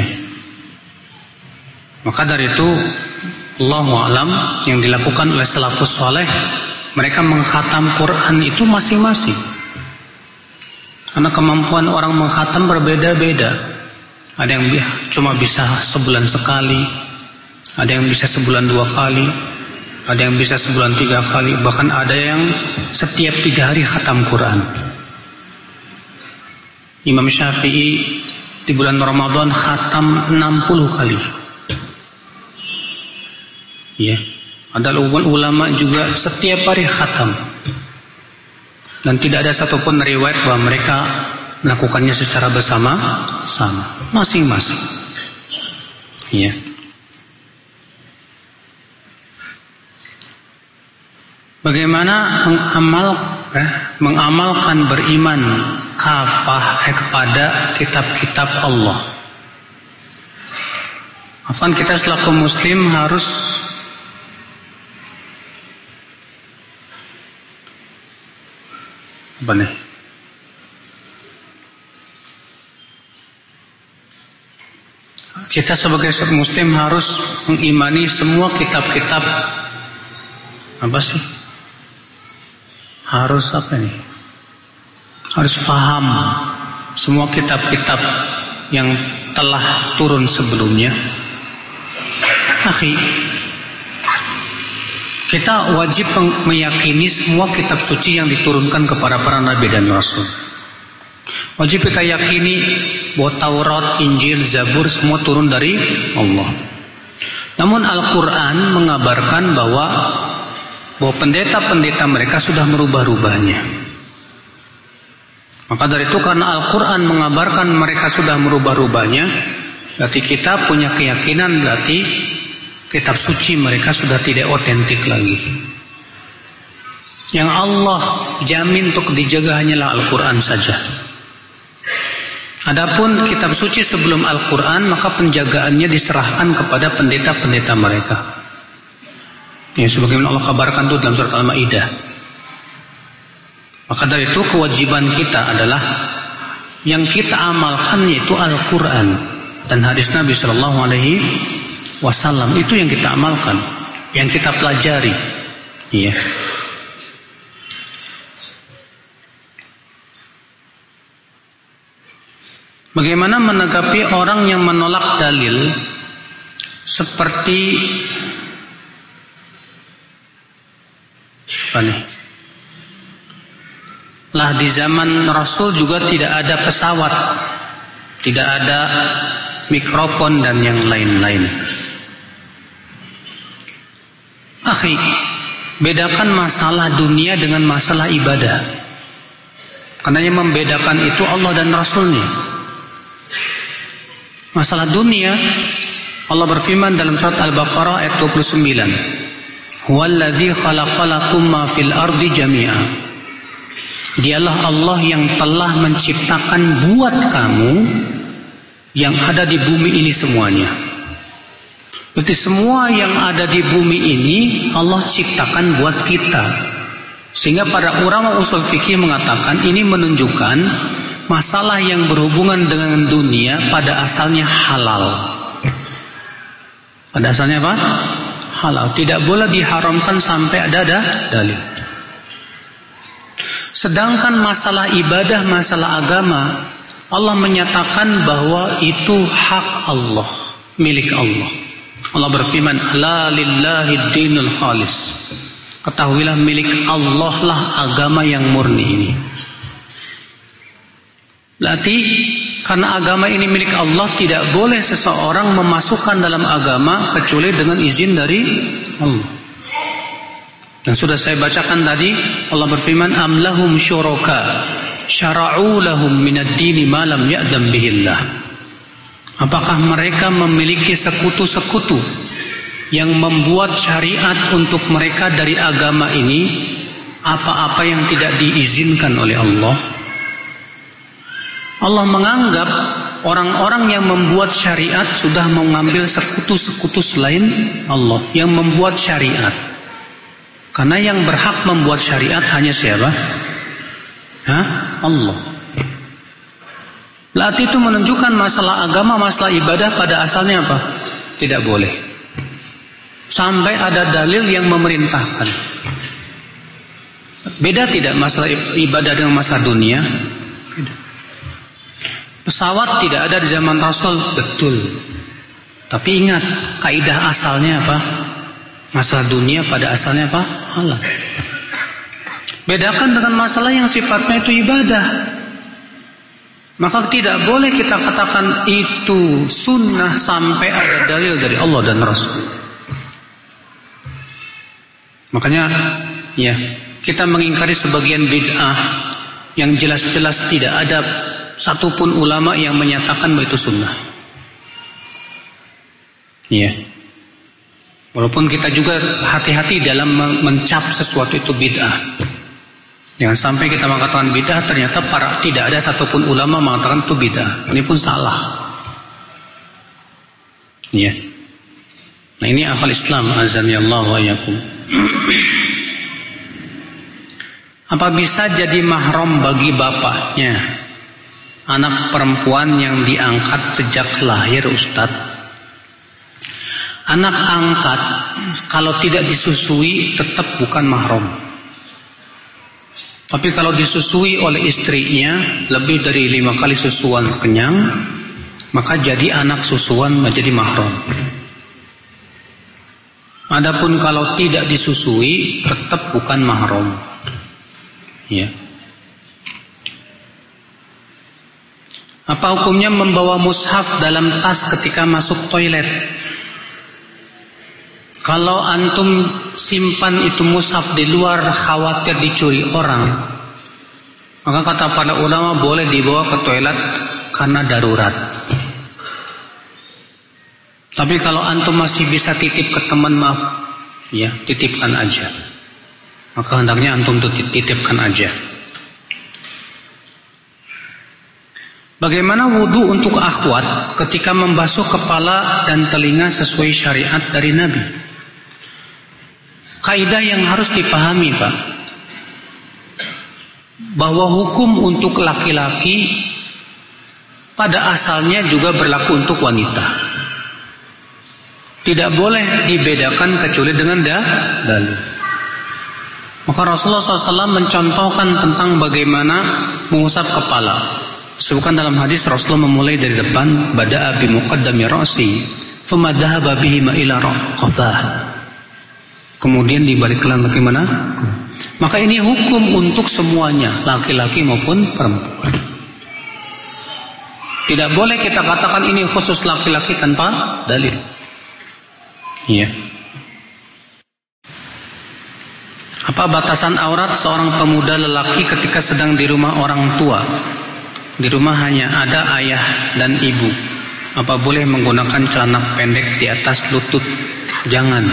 Maka dari itu Allahu a'lam, yang dilakukan oleh salafus saleh, mereka mengkhatam Quran itu masing-masing. Karena kemampuan orang mengkhatam berbeda-beda. Ada yang cuma bisa sebulan sekali, ada yang bisa sebulan 2 kali, ada yang bisa sebulan 3 kali, bahkan ada yang setiap 3 hari khatam Quran. Imam Syafi'i di bulan Ramadan khatam 60 kali. Ya, ada ulama juga setiap hari khatam. Dan tidak ada satupun riwayat bahwa mereka melakukannya secara bersama-sama, masing-masing. Ya. Bagaimana mengamalkan beriman kafah kepada kitab-kitab Allah? Afwan, kita selaku muslim harus apa nih? Kita sebagai muslim harus mengimani semua kitab-kitab apa sih? Harus apa nih? Harus paham semua kitab-kitab yang telah turun sebelumnya. Akhi, kita wajib meyakini semua kitab suci yang diturunkan kepada para nabi dan rasul. Wajib kita yakini bahwa Taurat, Injil, Zabur semua turun dari Allah. Namun Al-Quran mengabarkan bahwa pendeta-pendeta mereka sudah merubah-rubahnya. Maka dari itu, karena Al-Quran mengabarkan mereka sudah merubah-rubahnya, berarti kita punya keyakinan berarti kitab suci mereka sudah tidak otentik lagi. Yang Allah jamin untuk dijaga hanyalah Al-Quran saja. Adapun kitab suci sebelum Al-Quran, maka penjagaannya diserahkan kepada pendeta-pendeta mereka. Ya, sebagaimana Allah kabarkan itu dalam surat Al-Maidah. Maka dari itu kewajiban kita adalah yang kita amalkan yaitu Al-Quran dan hadis Nabi Sallallahu Alaihi Wasallam. Itu yang kita amalkan, yang kita pelajari. Iya. Bagaimana menanggapi orang yang menolak dalil seperti apa nih? Lah di zaman Rasul juga tidak ada pesawat, tidak ada mikrofon dan yang lain-lain. Akhi, bedakan masalah dunia dengan masalah ibadah. Karena yang membedakan itu Allah dan Rasulnya. Masalah dunia, Allah berfirman dalam surat Al-Baqarah ayat 29. Huwallazi khalaqalakum ma fil ardi jami'a. Dialah Allah yang telah menciptakan buat kamu yang ada di bumi ini semuanya. Berarti semua yang ada di bumi ini Allah ciptakan buat kita. Sehingga para ulama usul fikih mengatakan ini menunjukkan masalah yang berhubungan dengan dunia pada asalnya halal. Pada asalnya apa? Halal. Tidak boleh diharamkan sampai ada dalil. Sedangkan masalah ibadah, masalah agama, Allah menyatakan bahwa itu hak Allah, milik Allah. Allah berfirman, "La lillahi dinul khalis." Ketahuilah milik Allah lah agama yang murni ini. Berarti karena agama ini milik Allah, tidak boleh seseorang memasukkan dalam agama kecuali dengan izin dari Allah. Dan sudah saya bacakan tadi, Allah berfirman, "Am lahum syuraka syara'u lahum minad dini ma lam ya'dam bihillah." Apakah mereka memiliki sekutu-sekutu yang membuat syariat untuk mereka dari agama ini apa-apa yang tidak diizinkan oleh Allah? Allah menganggap orang-orang yang membuat syariat sudah mengambil sekutu-sekutu selain Allah yang membuat syariat. Karena yang berhak membuat syariat hanya siapa? Allah. Berarti itu menunjukkan masalah agama, masalah ibadah pada asalnya apa? Tidak boleh. Sampai ada dalil yang memerintahkan. Beda tidak masalah ibadah dengan masalah dunia? Beda. Pesawat tidak ada di zaman Rasul, betul. Tapi ingat, kaidah asalnya apa? Masalah dunia pada asalnya apa? Halal. Bedakan dengan masalah yang sifatnya itu ibadah. Maka tidak boleh kita katakan itu sunnah sampai ada dalil dari Allah dan Rasul. Makanya ya, kita mengingkari sebagian bid'ah yang jelas-jelas tidak ada satupun ulama yang menyatakan bahwa itu sunnah. Iya. Walaupun kita juga hati-hati dalam mencap sesuatu itu bid'ah. Jangan sampai kita mengatakan bid'ah ternyata tidak ada satupun ulama mengatakan itu bid'ah. Ini pun salah. Iya. Nah ini akal Islam, azanillahu wa iyyakum. Apa bisa jadi mahram bagi bapaknya anak perempuan yang diangkat sejak lahir, Ustadz? Anak angkat kalau tidak disusui tetap bukan mahram. Tapi kalau disusui oleh istrinya lebih dari 5 kali susuan kenyang, maka jadi anak susuan menjadi mahram. Adapun kalau tidak disusui tetap bukan mahram. Ya. Apa hukumnya membawa mushaf dalam tas ketika masuk toilet? Kalau antum simpan itu mushaf di luar khawatir dicuri orang, maka kata para ulama boleh dibawa ke toilet karena darurat. Tapi kalau antum masih bisa titip ke teman, maaf, ya titipkan aja. Maka hendaknya antum titipkan aja. Bagaimana wudu untuk akhwat ketika membasuh kepala dan telinga sesuai syariat dari Nabi? Kaidah yang harus dipahami, Pak. bahwa hukum untuk laki-laki pada asalnya juga berlaku untuk wanita. Tidak boleh dibedakan kecuali dengan dalil. Maka Rasulullah SAW mencontohkan tentang bagaimana mengusap kepala. Disebutkan dalam hadis Rasulullah memulai dari depan, bada'a bi muqaddami ra'si, thumma dhahaba bihi ila qafah. Kemudian dibalikkan lagi mana? Maka ini hukum untuk semuanya, laki-laki maupun perempuan. Tidak boleh kita katakan ini khusus laki-laki tanpa dalil. Iya. Apa batasan aurat seorang pemuda lelaki ketika sedang di rumah orang tua? Di rumah hanya ada ayah dan ibu. Apa boleh menggunakan celana pendek di atas lutut? Jangan.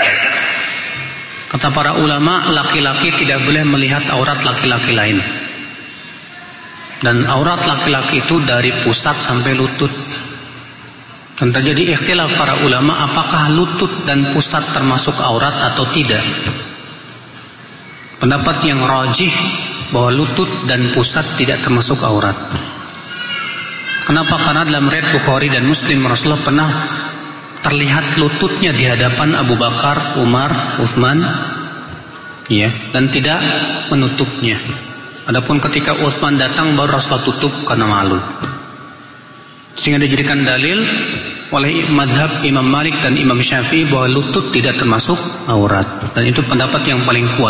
Kata para ulama, laki-laki tidak boleh melihat aurat laki-laki lain. Dan aurat laki-laki itu dari pusat sampai lutut. Dan terjadi ikhtilaf para ulama apakah lutut dan pusat termasuk aurat atau tidak. Pendapat yang rajih bahwa lutut dan pusat tidak termasuk aurat. Kenapa? Karena dalam riwayat Bukhari dan Muslim Rasulullah pernah terlihat lututnya di hadapan Abu Bakar, Umar, Utsman, ya, dan tidak menutupnya. Adapun ketika Utsman datang baru Rasulullah tutup karena malu. Sehingga dijadikan dalil oleh madhab Imam Malik dan Imam Syafi'i bahwa lutut tidak termasuk aurat. Dan itu pendapat yang paling kuat.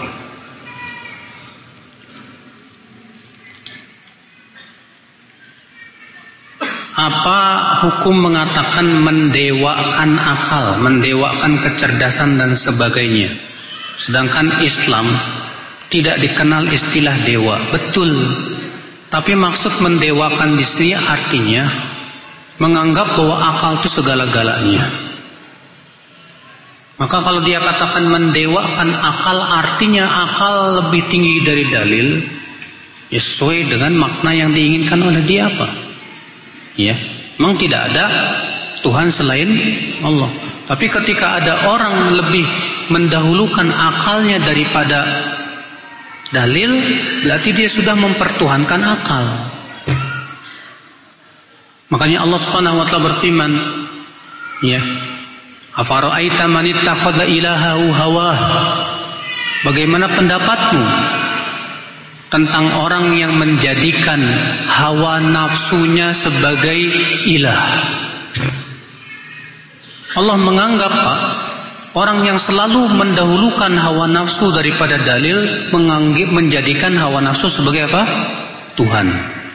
Apa hukum mengatakan mendewakan akal, mendewakan kecerdasan dan sebagainya? Sedangkan Islam tidak dikenal istilah dewa. Betul. Tapi maksud mendewakan di sini artinya menganggap bahwa akal itu segala-galanya. Maka kalau dia katakan mendewakan akal, artinya akal lebih tinggi dari dalil, ya sesuai dengan makna yang diinginkan oleh dia apa? Ya, memang tidak ada Tuhan selain Allah. Tapi ketika ada orang lebih mendahulukan akalnya daripada dalil, berarti dia sudah mempertuhankan akal. Makanya Allah Subhanahu wa taala berfirman, ya, afara'aita man ittakhadha ilahahu hawah. Bagaimana pendapatmu tentang orang yang menjadikan hawa nafsunya sebagai ilah? Allah menganggap orang yang selalu mendahulukan hawa nafsu daripada dalil, menjadikan hawa nafsu sebagai apa? Tuhan.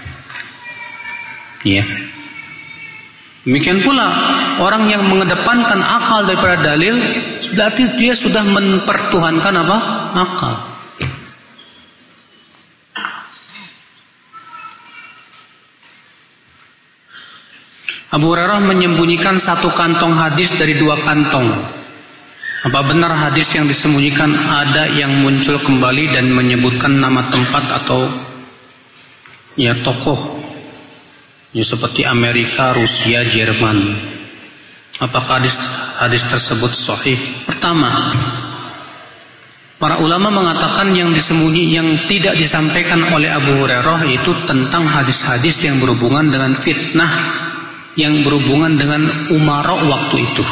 Ya. Demikian pula orang yang mengedepankan akal daripada dalil, berarti dia sudah mempertuhankan apa? Akal. Abu Hurairah menyembunyikan satu kantong hadis dari dua kantong. Apa benar hadis yang disembunyikan ada yang muncul kembali dan menyebutkan nama tempat atau ya tokoh, ya seperti Amerika, Rusia, Jerman? Apakah hadis tersebut sahih? Pertama, para ulama mengatakan yang tidak disampaikan oleh Abu Hurairah itu tentang hadis-hadis yang berhubungan dengan fitnah, yang berhubungan dengan umara waktu itu.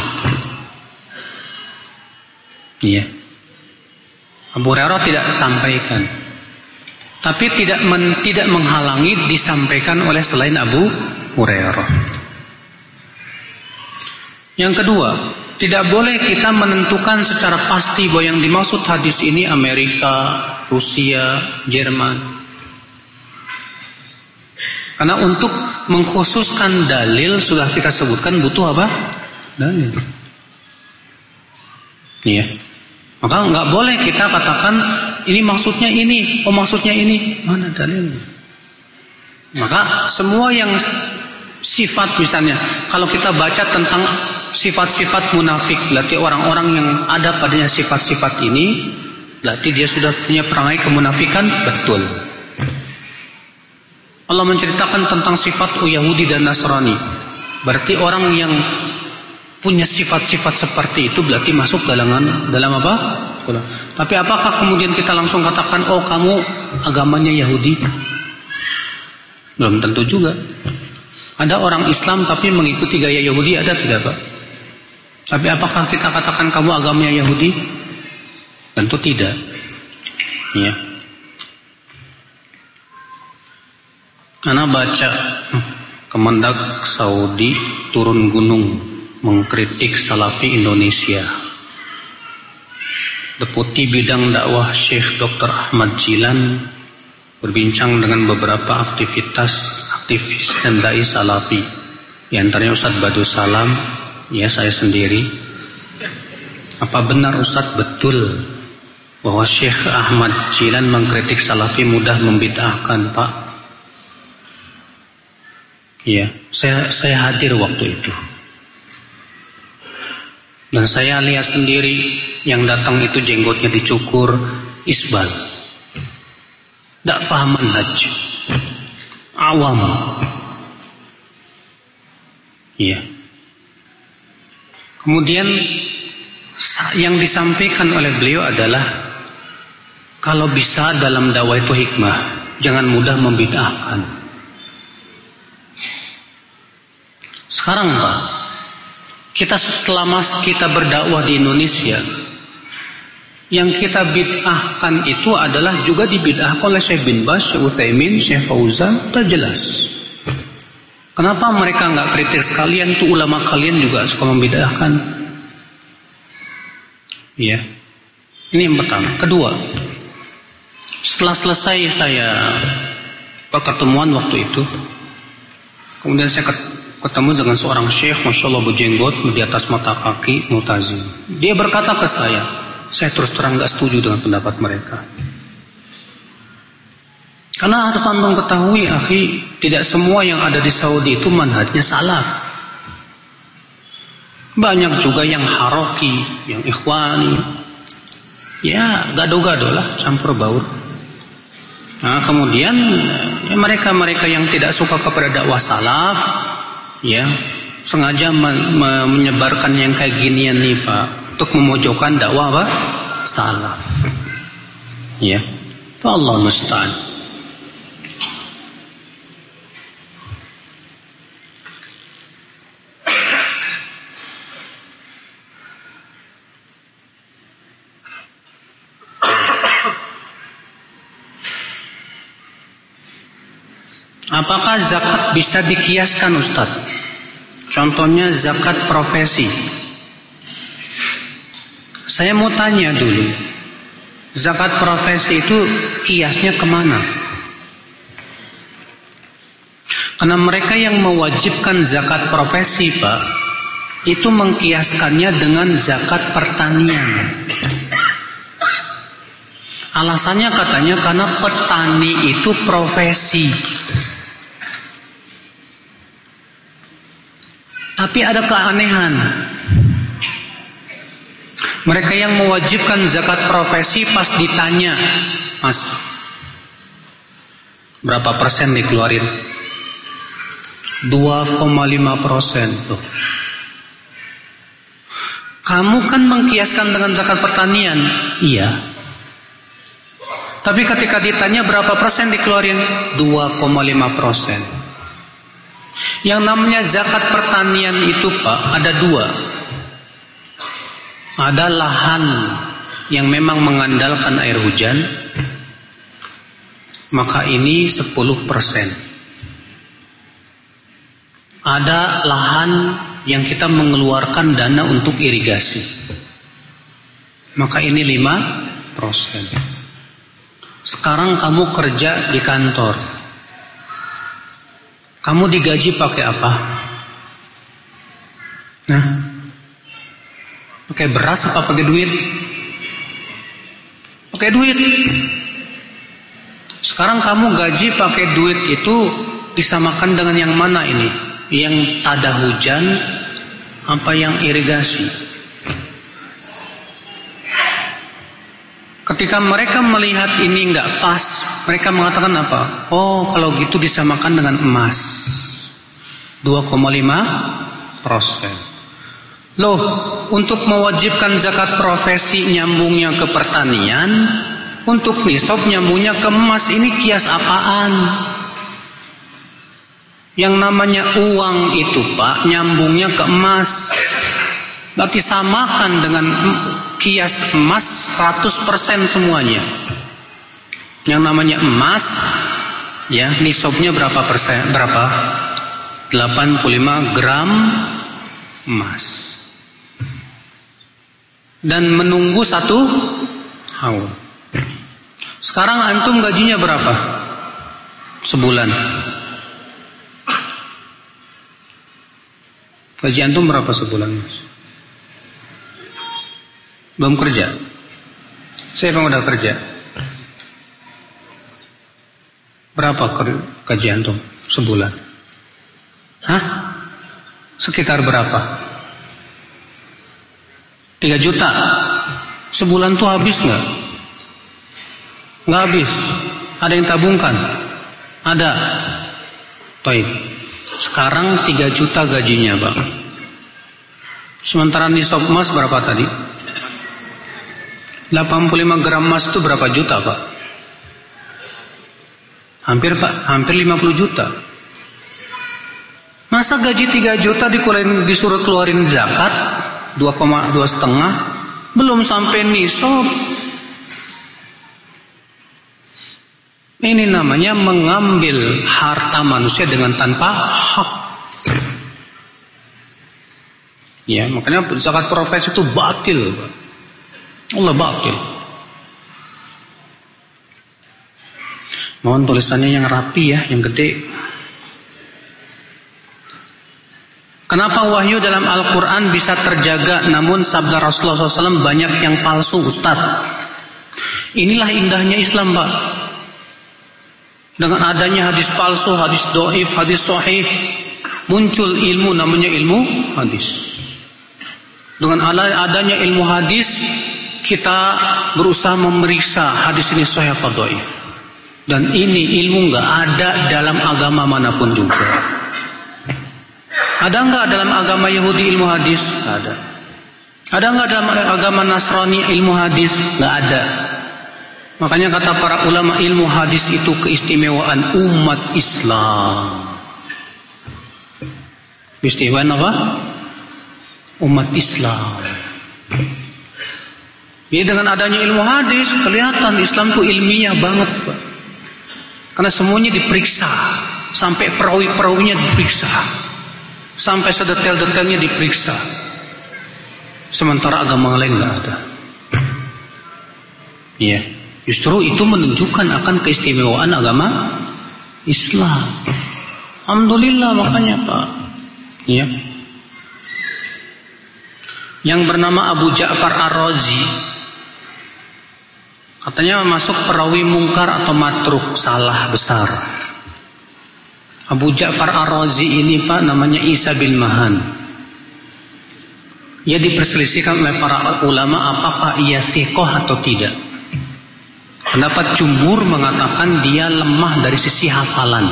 Iya. Abu Hurairah tidak sampaikan. Tapi tidak menghalangi disampaikan oleh selain Abu Hurairah. Yang kedua, tidak boleh kita menentukan secara pasti bahwa yang dimaksud hadis ini Amerika, Rusia, Jerman. Karena untuk mengkhususkan dalil sudah kita sebutkan butuh apa? Dalil. Iya. Maka nggak boleh kita katakan ini maksudnya ini, oh maksudnya ini, mana dalilnya? Maka semua yang sifat misalnya, kalau kita baca tentang sifat-sifat munafik, berarti orang-orang yang ada padanya sifat-sifat ini, berarti dia sudah punya perangai kemunafikan, betul. Allah menceritakan tentang sifat Yahudi dan Nasrani. Berarti orang yang punya sifat-sifat seperti itu berarti masuk dalam apa? sekolah. Tapi apakah kemudian kita langsung katakan, oh kamu agamanya Yahudi? Belum tentu juga. Ada orang Islam tapi mengikuti gaya Yahudi, ada tidak Pak? Tapi apakah kita katakan kamu agamanya Yahudi? Tentu tidak. Ya. Ana baca Kemendak Saudi turun gunung mengkritik Salafi Indonesia. Deputi Bidang Dakwah Syekh Dr. Ahmad Jilan berbincang dengan beberapa aktivis dan dai Salafi. Di antaranya Ustadz Badu Salam, ya saya sendiri. Apa benar Ustadz betul bahwa Syekh Ahmad Jilan mengkritik Salafi mudah membid'ahkan Pak? Ya, saya hadir waktu itu. Dan saya lihat sendiri yang datang itu jenggotnya dicukur, isbal. Tidak paham manhaj. Awam. Ya. Kemudian yang disampaikan oleh beliau adalah kalau bisa dalam dakwah itu hikmah, jangan mudah membid'ahkan. Sekarang Pak, selama kita berdakwah di Indonesia, yang kita bid'ahkan itu adalah juga dibid'ahkan oleh Syekh bin Baz, Syekh Utsaimin, Syekh Fauzan, itu jelas. Kenapa mereka nggak kritik sekalian tuh ulama kalian juga suka membid'ahkan? Ya, ini yang pertama. Kedua, setelah selesai saya pertemuan waktu itu, kemudian saya ketemu dengan seorang syekh, masya Allah berjenggot di atas mata kaki, mutazim. Dia berkata ke saya terus terang gak setuju dengan pendapat mereka. Karena harus antum ketahui, akhi, tidak semua yang ada di Saudi itu manhajnya salaf. Banyak juga yang haroki, yang ikhwani, ya gado-gado lah, campur baur. Nah kemudian ya, mereka yang tidak suka kepada dakwah salaf, ya sengaja menyebarkan yang kayak ginian nih Pak, untuk memojokkan dakwah apa? Salaf. Ya, Allah musta'an. Apakah zakat bisa dikiaskan Ustaz? Contohnya zakat profesi. Saya mau tanya dulu, zakat profesi itu kiasnya kemana? Karena mereka yang mewajibkan zakat profesi Pak, itu mengkiaskannya dengan zakat pertanian. Alasannya katanya karena petani itu profesi. Tapi ada keanehan. Mereka yang mewajibkan zakat profesi pas ditanya, Mas, berapa persen dikeluarin? 2,5% tuh. Kamu kan mengkiaskan dengan zakat pertanian? Iya. Tapi ketika ditanya berapa persen dikeluarin? 2,5%. Yang namanya zakat pertanian itu Pak, ada dua. Ada lahan yang memang mengandalkan air hujan, maka ini 10%. Ada lahan yang kita mengeluarkan dana untuk irigasi, maka ini 5%. Sekarang kamu kerja di kantor, kamu digaji pakai apa? Nah, pakai beras apa pakai duit? Pakai duit. Sekarang kamu gaji pakai duit itu disamakan dengan yang mana ini? Yang tada hujan apa yang irigasi? Ketika mereka melihat ini nggak pas, mereka mengatakan apa? Oh, kalau gitu disamakan dengan emas. 2,5%. Loh, untuk mewajibkan zakat profesi nyambungnya ke pertanian, untuk nisab nyambungnya ke emas, ini kias apaan? Yang namanya uang itu Pak, nyambungnya ke emas. Berarti samakan dengan kias emas 100% semuanya. Yang namanya emas, ya nisabnya berapa persen? Berapa? 85 gram emas. Dan menunggu 1 haul. Sekarang antum gajinya berapa? Sebulan. Gaji antum berapa sebulan, Mas? Belum kerja? Siapa yang udah kerja? Berapa gaji antum sebulan? Hah? Sekitar berapa? 3 juta. Sebulan tuh habis nggak? Nggak habis. Ada yang tabungkan? Ada. Baik. Sekarang 3 juta gajinya, Bang. Sementara nisab emas berapa tadi? 85 gram emas itu berapa juta, Pak? Hampir 50 juta. Masa gaji 3 juta disuruh keluarin zakat 2,5 belum sampai nisab. Ini namanya mengambil harta manusia dengan tanpa hak. Ya, makanya zakat profesi itu batil. Allah batil. Mohon tulisannya yang rapi ya, yang gede. Kenapa wahyu dalam Al-Quran bisa terjaga, namun sabda Rasulullah SAW banyak yang palsu, Ustaz? Inilah indahnya Islam, Pak. Dengan adanya hadis palsu, hadis dhaif, hadis sahih, muncul ilmu namanya ilmu hadis. Dengan adanya ilmu hadis, kita berusaha memeriksa hadis ini sahih apa dhaif. Dan ini ilmu nggak ada dalam agama manapun juga. Ada nggak dalam agama Yahudi ilmu hadis? Ada. Ada nggak dalam agama Nasrani ilmu hadis? Nggak ada. Makanya kata para ulama, ilmu hadis itu keistimewaan umat Islam. Keistimewaan apa? Umat Islam. Jadi dengan adanya ilmu hadis kelihatan Islam itu ilmiah banget, Pak. Karena semuanya diperiksa, sampai perawi-perawinya diperiksa. Sampai sedetail-detailnya diperiksa. Sementara agama lain nggak ada. Iya, justru itu menunjukkan akan keistimewaan agama Islam. Alhamdulillah makanya Pak. Iya. Yang bernama Abu Ja'far Ar-Razi, katanya masuk perawi mungkar atau matruk, salah besar. Abu Ja'far Ar-Razi ini Pak namanya Isa bin Mahan. Ia diperselisihkan oleh para ulama apakah ia thiqah atau tidak. Pendapat jumhur mengatakan dia lemah dari sisi hafalan.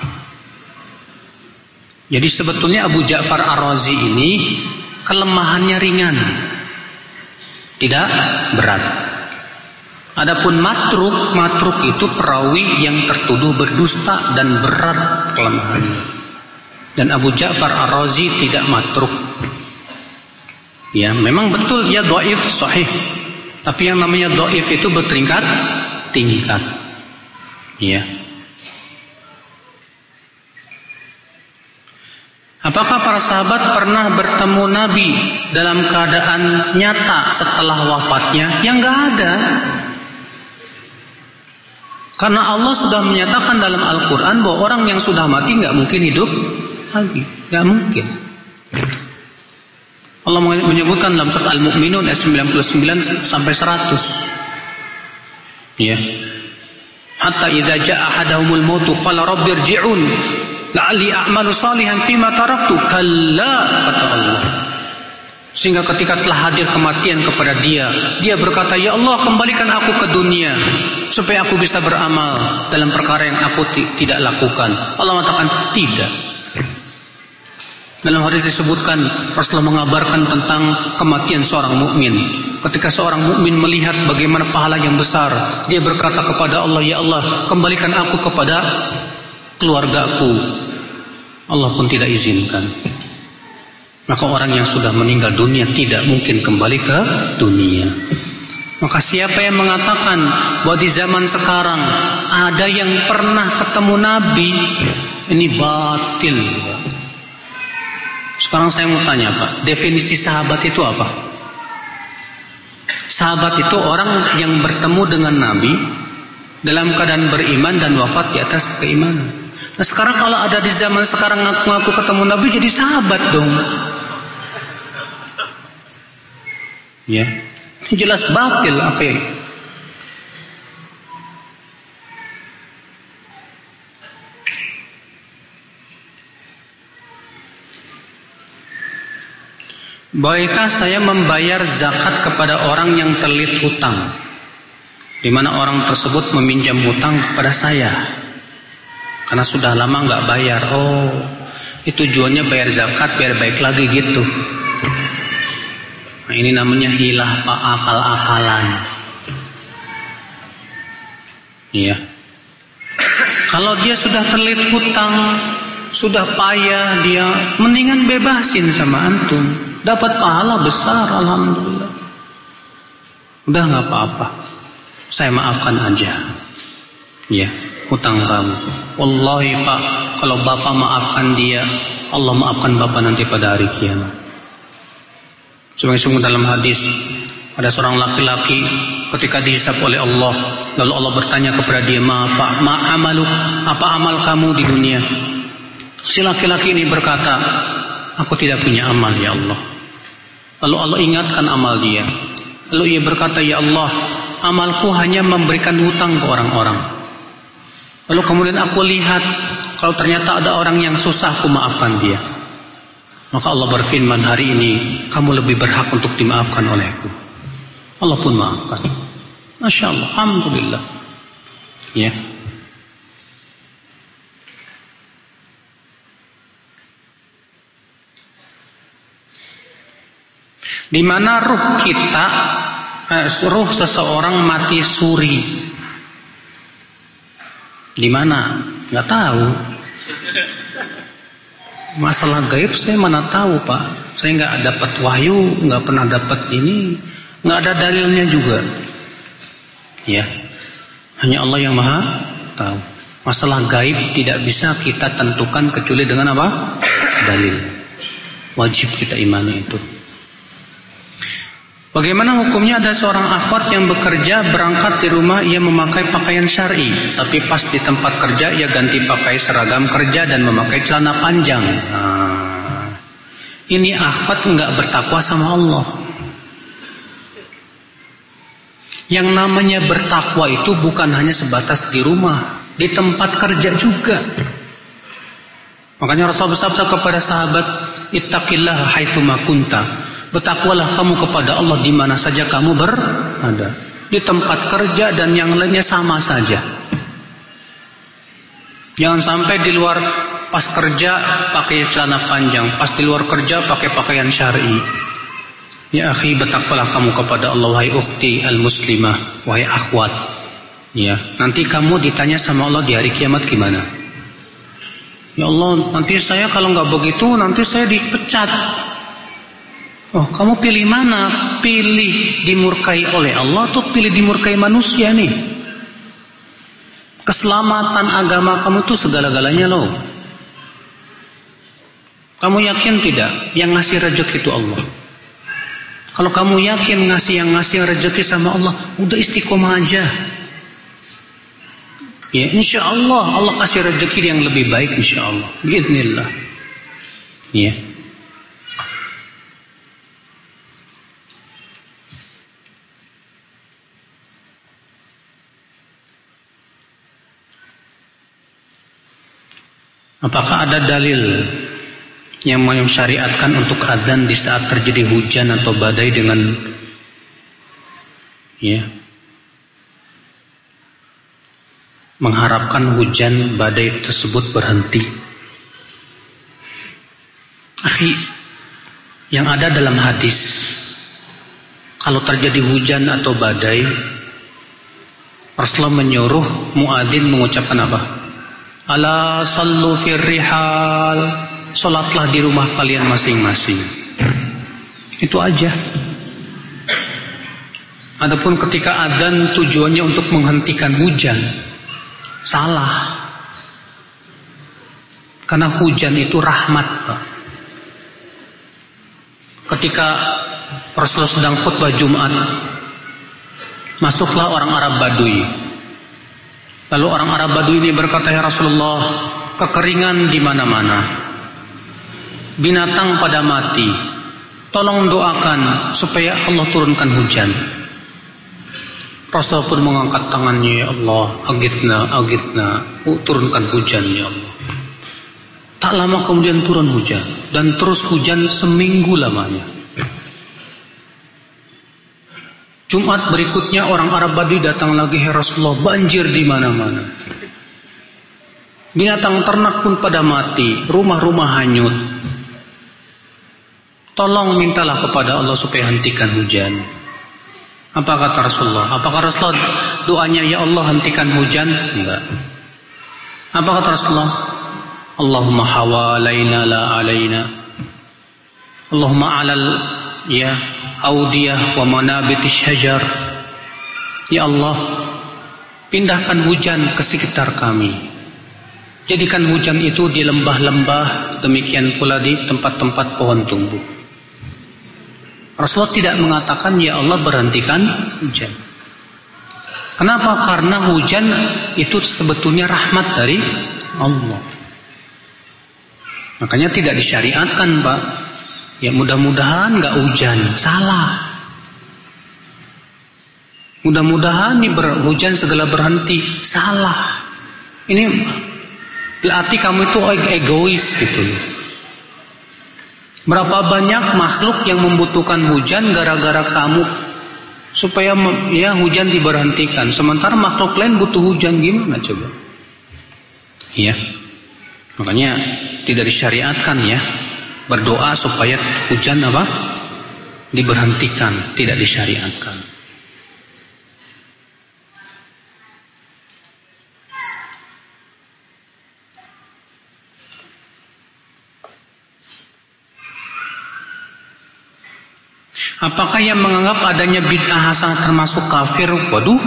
Jadi sebetulnya Abu Ja'far Ar-Razi ini kelemahannya ringan, tidak berat. Adapun matruk itu perawi yang tertuduh berdusta dan berat kelemahannya. Dan Abu Ja'far Ar-Razi tidak matruk. Ya, memang betul dia dhaif sahih. Tapi yang namanya dhaif itu bertingkat-tingkat. Ya. Apakah para sahabat pernah bertemu Nabi dalam keadaan nyata setelah wafatnya? Ya enggak ada. Karena Allah sudah menyatakan dalam Al-Quran bahwa orang yang sudah mati nggak mungkin hidup lagi, nggak mungkin. Allah menyebutkan dalam surat Al-Mu'minun ayat 99 sampai 100. Ya. Hatta idza jaa ahadahumul mautu qala rabbi irji'un la'alli a'malu salihan fima taraktu. Kalla, kata Allah. Sehingga ketika telah hadir kematian kepada dia berkata, ya Allah kembalikan aku ke dunia supaya aku bisa beramal dalam perkara yang aku tidak lakukan. Allah mengatakan tidak. Dalam hadis disebutkan Rasulullah mengabarkan tentang kematian seorang mukmin. Ketika seorang mukmin melihat bagaimana pahala yang besar, dia berkata kepada Allah, "Ya Allah, kembalikan aku kepada keluargaku." Allah pun tidak izinkan. Maka orang yang sudah meninggal dunia tidak mungkin kembali ke dunia. Maka siapa yang mengatakan bahwa di zaman sekarang ada yang pernah ketemu Nabi, ini batil. Sekarang saya mau tanya Pak, definisi sahabat itu apa? Sahabat itu orang yang bertemu dengan Nabi dalam keadaan beriman dan wafat di atas keimanan. Nah sekarang kalau ada di zaman sekarang ngaku ketemu Nabi jadi sahabat dong. Ya, jelas batil apa ya? Bolehkah saya membayar zakat kepada orang yang terlilit hutang, di mana orang tersebut meminjam hutang kepada saya karena sudah lama nggak bayar? Oh, itu tujuannya bayar zakat biar baik lagi gitu. Nah, ini namanya hilah Pak, akal-akalan. Iya. Kalau dia sudah terlilit hutang, sudah payah, dia mendingan bebasin sama antum, dapat pahala besar, alhamdulillah. Udah nggak apa-apa, saya maafkan aja. Ya, hutang kamu. Wallahi Pak, kalau bapak maafkan dia, Allah maafkan bapak nanti pada hari kiamat. Sungguh-sungguh dalam hadis ada seorang laki-laki ketika dihisab oleh Allah, lalu Allah bertanya kepada dia, ma amaluk, apa amal kamu di dunia? Si laki-laki ini berkata, aku tidak punya amal ya Allah. Lalu Allah ingatkan amal dia. Lalu ia berkata, ya Allah, amalku hanya memberikan hutang ke orang-orang. Lalu kemudian aku lihat, kalau ternyata ada orang yang susah, aku maafkan dia. Maka Allah berfirman, hari ini kamu lebih berhak untuk dimaafkan olehku. Allah pun maafkan. Masya Allah, alhamdulillah. Ya. Di mana ruh kita, ruh seseorang mati suri? Di mana? Nggak tahu. Masalah gaib saya mana tahu Pak. Saya nggak dapat wahyu, nggak pernah dapat ini, nggak ada dalilnya juga. Ya, hanya Allah yang maha tahu. Masalah gaib tidak bisa kita tentukan kecuali dengan apa? Dalil. Wajib kita imani itu. Bagaimana hukumnya ada seorang akhwat yang bekerja, berangkat di rumah ia memakai pakaian syar'i, tapi pas di tempat kerja ia ganti pakai seragam kerja dan memakai celana panjang. Nah, ini akhwat enggak bertakwa sama Allah. Yang namanya bertakwa itu bukan hanya sebatas di rumah, di tempat kerja juga. Makanya Rasul bersabda kepada sahabat, ittaqillaha haitsu ma kunta. Bertakwalah kamu kepada Allah di mana saja kamu berada. Di tempat kerja dan yang lainnya sama saja. Jangan sampai di luar pas kerja pakai celana panjang, pas di luar kerja pakai pakaian syar'i. Ya akhi, bertakwalah kamu kepada Allah, wahai ukhti al-muslimah, wahai akhwat. Ya, nanti kamu ditanya sama Allah di hari kiamat gimana? Ya Allah, nanti saya kalau nggak begitu nanti saya dipecat. Oh, kamu pilih mana? Pilih dimurkai oleh Allah atau pilih dimurkai manusia nih? Keselamatan agama kamu itu segala-galanya loh. Kamu yakin tidak? Yang ngasih rezeki itu Allah. Kalau kamu yakin yang ngasih rezeki sama Allah, udah istiqomah aja. Ya, insya Allah Allah kasih rezeki yang lebih baik insya Allah. Biidznillah. Ya. Apakah ada dalil yang mensyariatkan untuk adzan di saat terjadi hujan atau badai dengan mengharapkan hujan badai tersebut berhenti? Akhi, yang ada dalam hadis, kalau terjadi hujan atau badai, Rasulullah menyuruh muadzin mengucapkan apa? Ala sallu fir rihal, salatlah di rumah kalian masing-masing. Itu aja. Adapun ketika adzan tujuannya untuk menghentikan hujan, salah. Karena hujan itu rahmat, Pak. Ketika Rasulullah sedang khutbah Jumat, masuklah orang Arab Badui. Lalu orang Arab Badui ini berkata, ya Rasulullah, kekeringan di mana-mana, binatang pada mati, tolong doakan supaya Allah turunkan hujan. Rasul pun mengangkat tangannya, ya Allah, agithna, turunkan hujan ya Allah. Tak lama kemudian turun hujan, dan terus hujan seminggu lamanya. Jumat berikutnya orang Arab Badui datang lagi, ya Rasulullah, banjir di mana-mana. Binatang ternak pun pada mati, rumah-rumah hanyut. Tolong mintalah kepada Allah supaya hentikan hujan. Apa kata Rasulullah? Apakah Rasulullah doanya, ya Allah hentikan hujan? Enggak. Apa kata Rasulullah? Allahumma hawalaina la alaina. Allahumma alal audiyah wa manabitish hajar. Ya Allah, pindahkan hujan ke sekitar kami. Jadikan hujan itu di lembah-lembah, demikian pula di tempat-tempat pohon tumbuh. Rasulullah tidak mengatakan, ya Allah berhentikan hujan. Kenapa? Karena hujan itu sebetulnya rahmat dari Allah. Makanya tidak disyariatkan, Pak. Ya mudah-mudahan gak hujan. Salah. Mudah-mudahan nih hujan segala berhenti. Salah. Ini berarti kamu itu egois gitu. Berapa banyak makhluk yang membutuhkan hujan gara-gara kamu supaya ya hujan diberhentikan. Sementara makhluk lain butuh hujan, gimana coba? Iya. Makanya tidak disyariatkan ya berdoa supaya hujan apa? Diberhentikan, tidak disyariatkan. Apakah yang menganggap adanya bid'ah hasanah termasuk kafir? Waduh,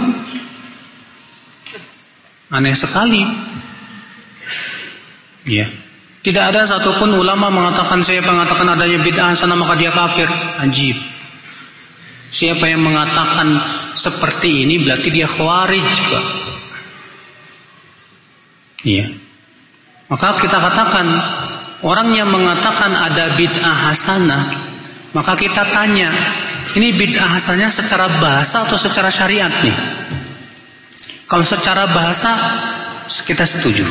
aneh sekali. Ya, tidak ada satupun ulama mengatakan adanya bid'ah hasanah maka dia kafir. Ajib. Siapa yang mengatakan seperti ini berarti dia khawarij, Pak. Iya. Maka kita katakan orang yang mengatakan ada bid'ah hasanah, maka kita tanya, ini bid'ah hasanahnya secara bahasa atau secara syariat nih? Kalau secara bahasa kita setuju.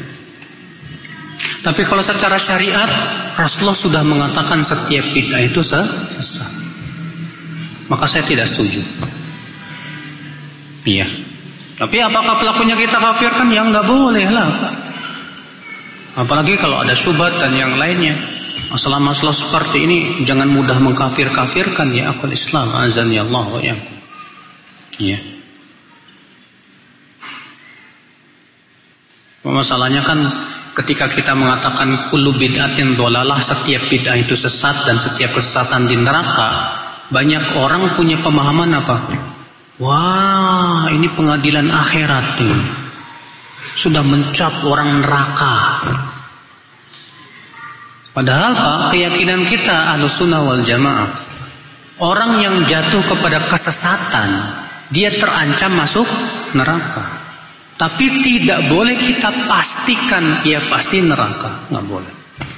Tapi kalau secara syariat, Rasulullah sudah mengatakan setiap bid'ah itu sesat. Maka saya tidak setuju. Iya. Tapi apakah pelakunya kita kafirkan? Ya nggak boleh lah, Pak. Apalagi kalau ada syubhat dan yang lainnya. Masalah-masalah seperti ini jangan mudah mengkafir-kafirkan ya akhul Islam. Azani Allah wa iyyakum. Iya. Masalahnya kan ketika kita mengatakan kullu bid'atin dhalalah, setiap bid'ah itu sesat dan setiap kesesatan di neraka, banyak orang punya pemahaman apa? Wah, ini pengadilan akhirat nih. Sudah mencap orang neraka. Padahal Pak, keyakinan kita Ahlussunnah wal Jamaah, orang yang jatuh kepada kesesatan, dia terancam masuk neraka. Tapi tidak boleh kita pastikan ia pasti neraka, nggak boleh.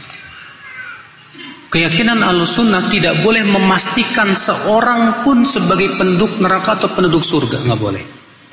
Keyakinan Ahlussunnah tidak boleh memastikan seorang pun sebagai penduduk neraka atau penduduk surga, nggak boleh.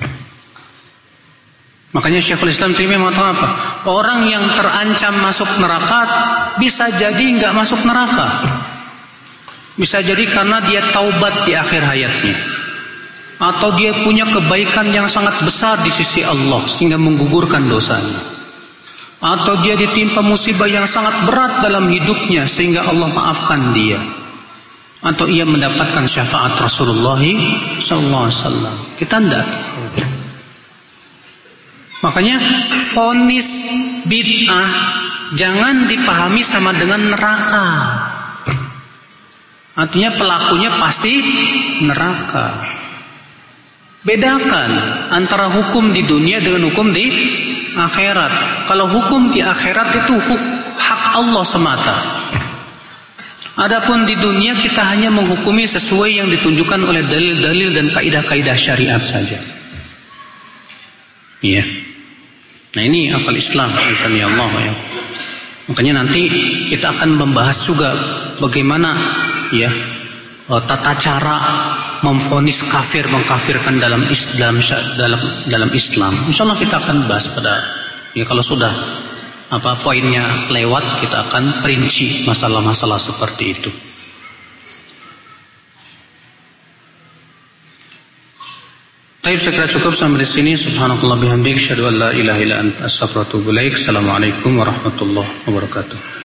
Makanya Syekhul Islam Taimiyah mengatakan apa? Orang yang terancam masuk neraka bisa jadi nggak masuk neraka. Bisa jadi karena dia taubat di akhir hayatnya, atau dia punya kebaikan yang sangat besar di sisi Allah sehingga menggugurkan dosanya. atau dia ditimpa musibah yang sangat berat dalam hidupnya sehingga Allah maafkan dia, atau ia mendapatkan syafaat Rasulullah SAW. Kita tidak. Makanya vonis bid'ah jangan dipahami sama dengan neraka. Artinya pelakunya pasti neraka. Bedakan antara hukum di dunia dengan hukum di akhirat. Kalau hukum di akhirat itu hak Allah semata. Adapun di dunia kita hanya menghukumi sesuai yang ditunjukkan oleh dalil-dalil dan kaidah-kaidah syariat saja. Iya. Nah ini akal Islam, ya Allah ya. Makanya nanti kita akan membahas juga bagaimana ya tata cara memvonis kafir, mengkafirkan dalam Islam, dalam Islam. Insyaallah kita akan bahas pada ya kalau sudah poinnya lewat, kita akan perinci masalah-masalah seperti itu. Baik, saya kira cukup sampai di sini. Subhanakallah bihamdik, asyhadu an la ilaha illa anta, astaghfiruka wa atubu ilaik. Assalamualaikum warahmatullahi wabarakatuh.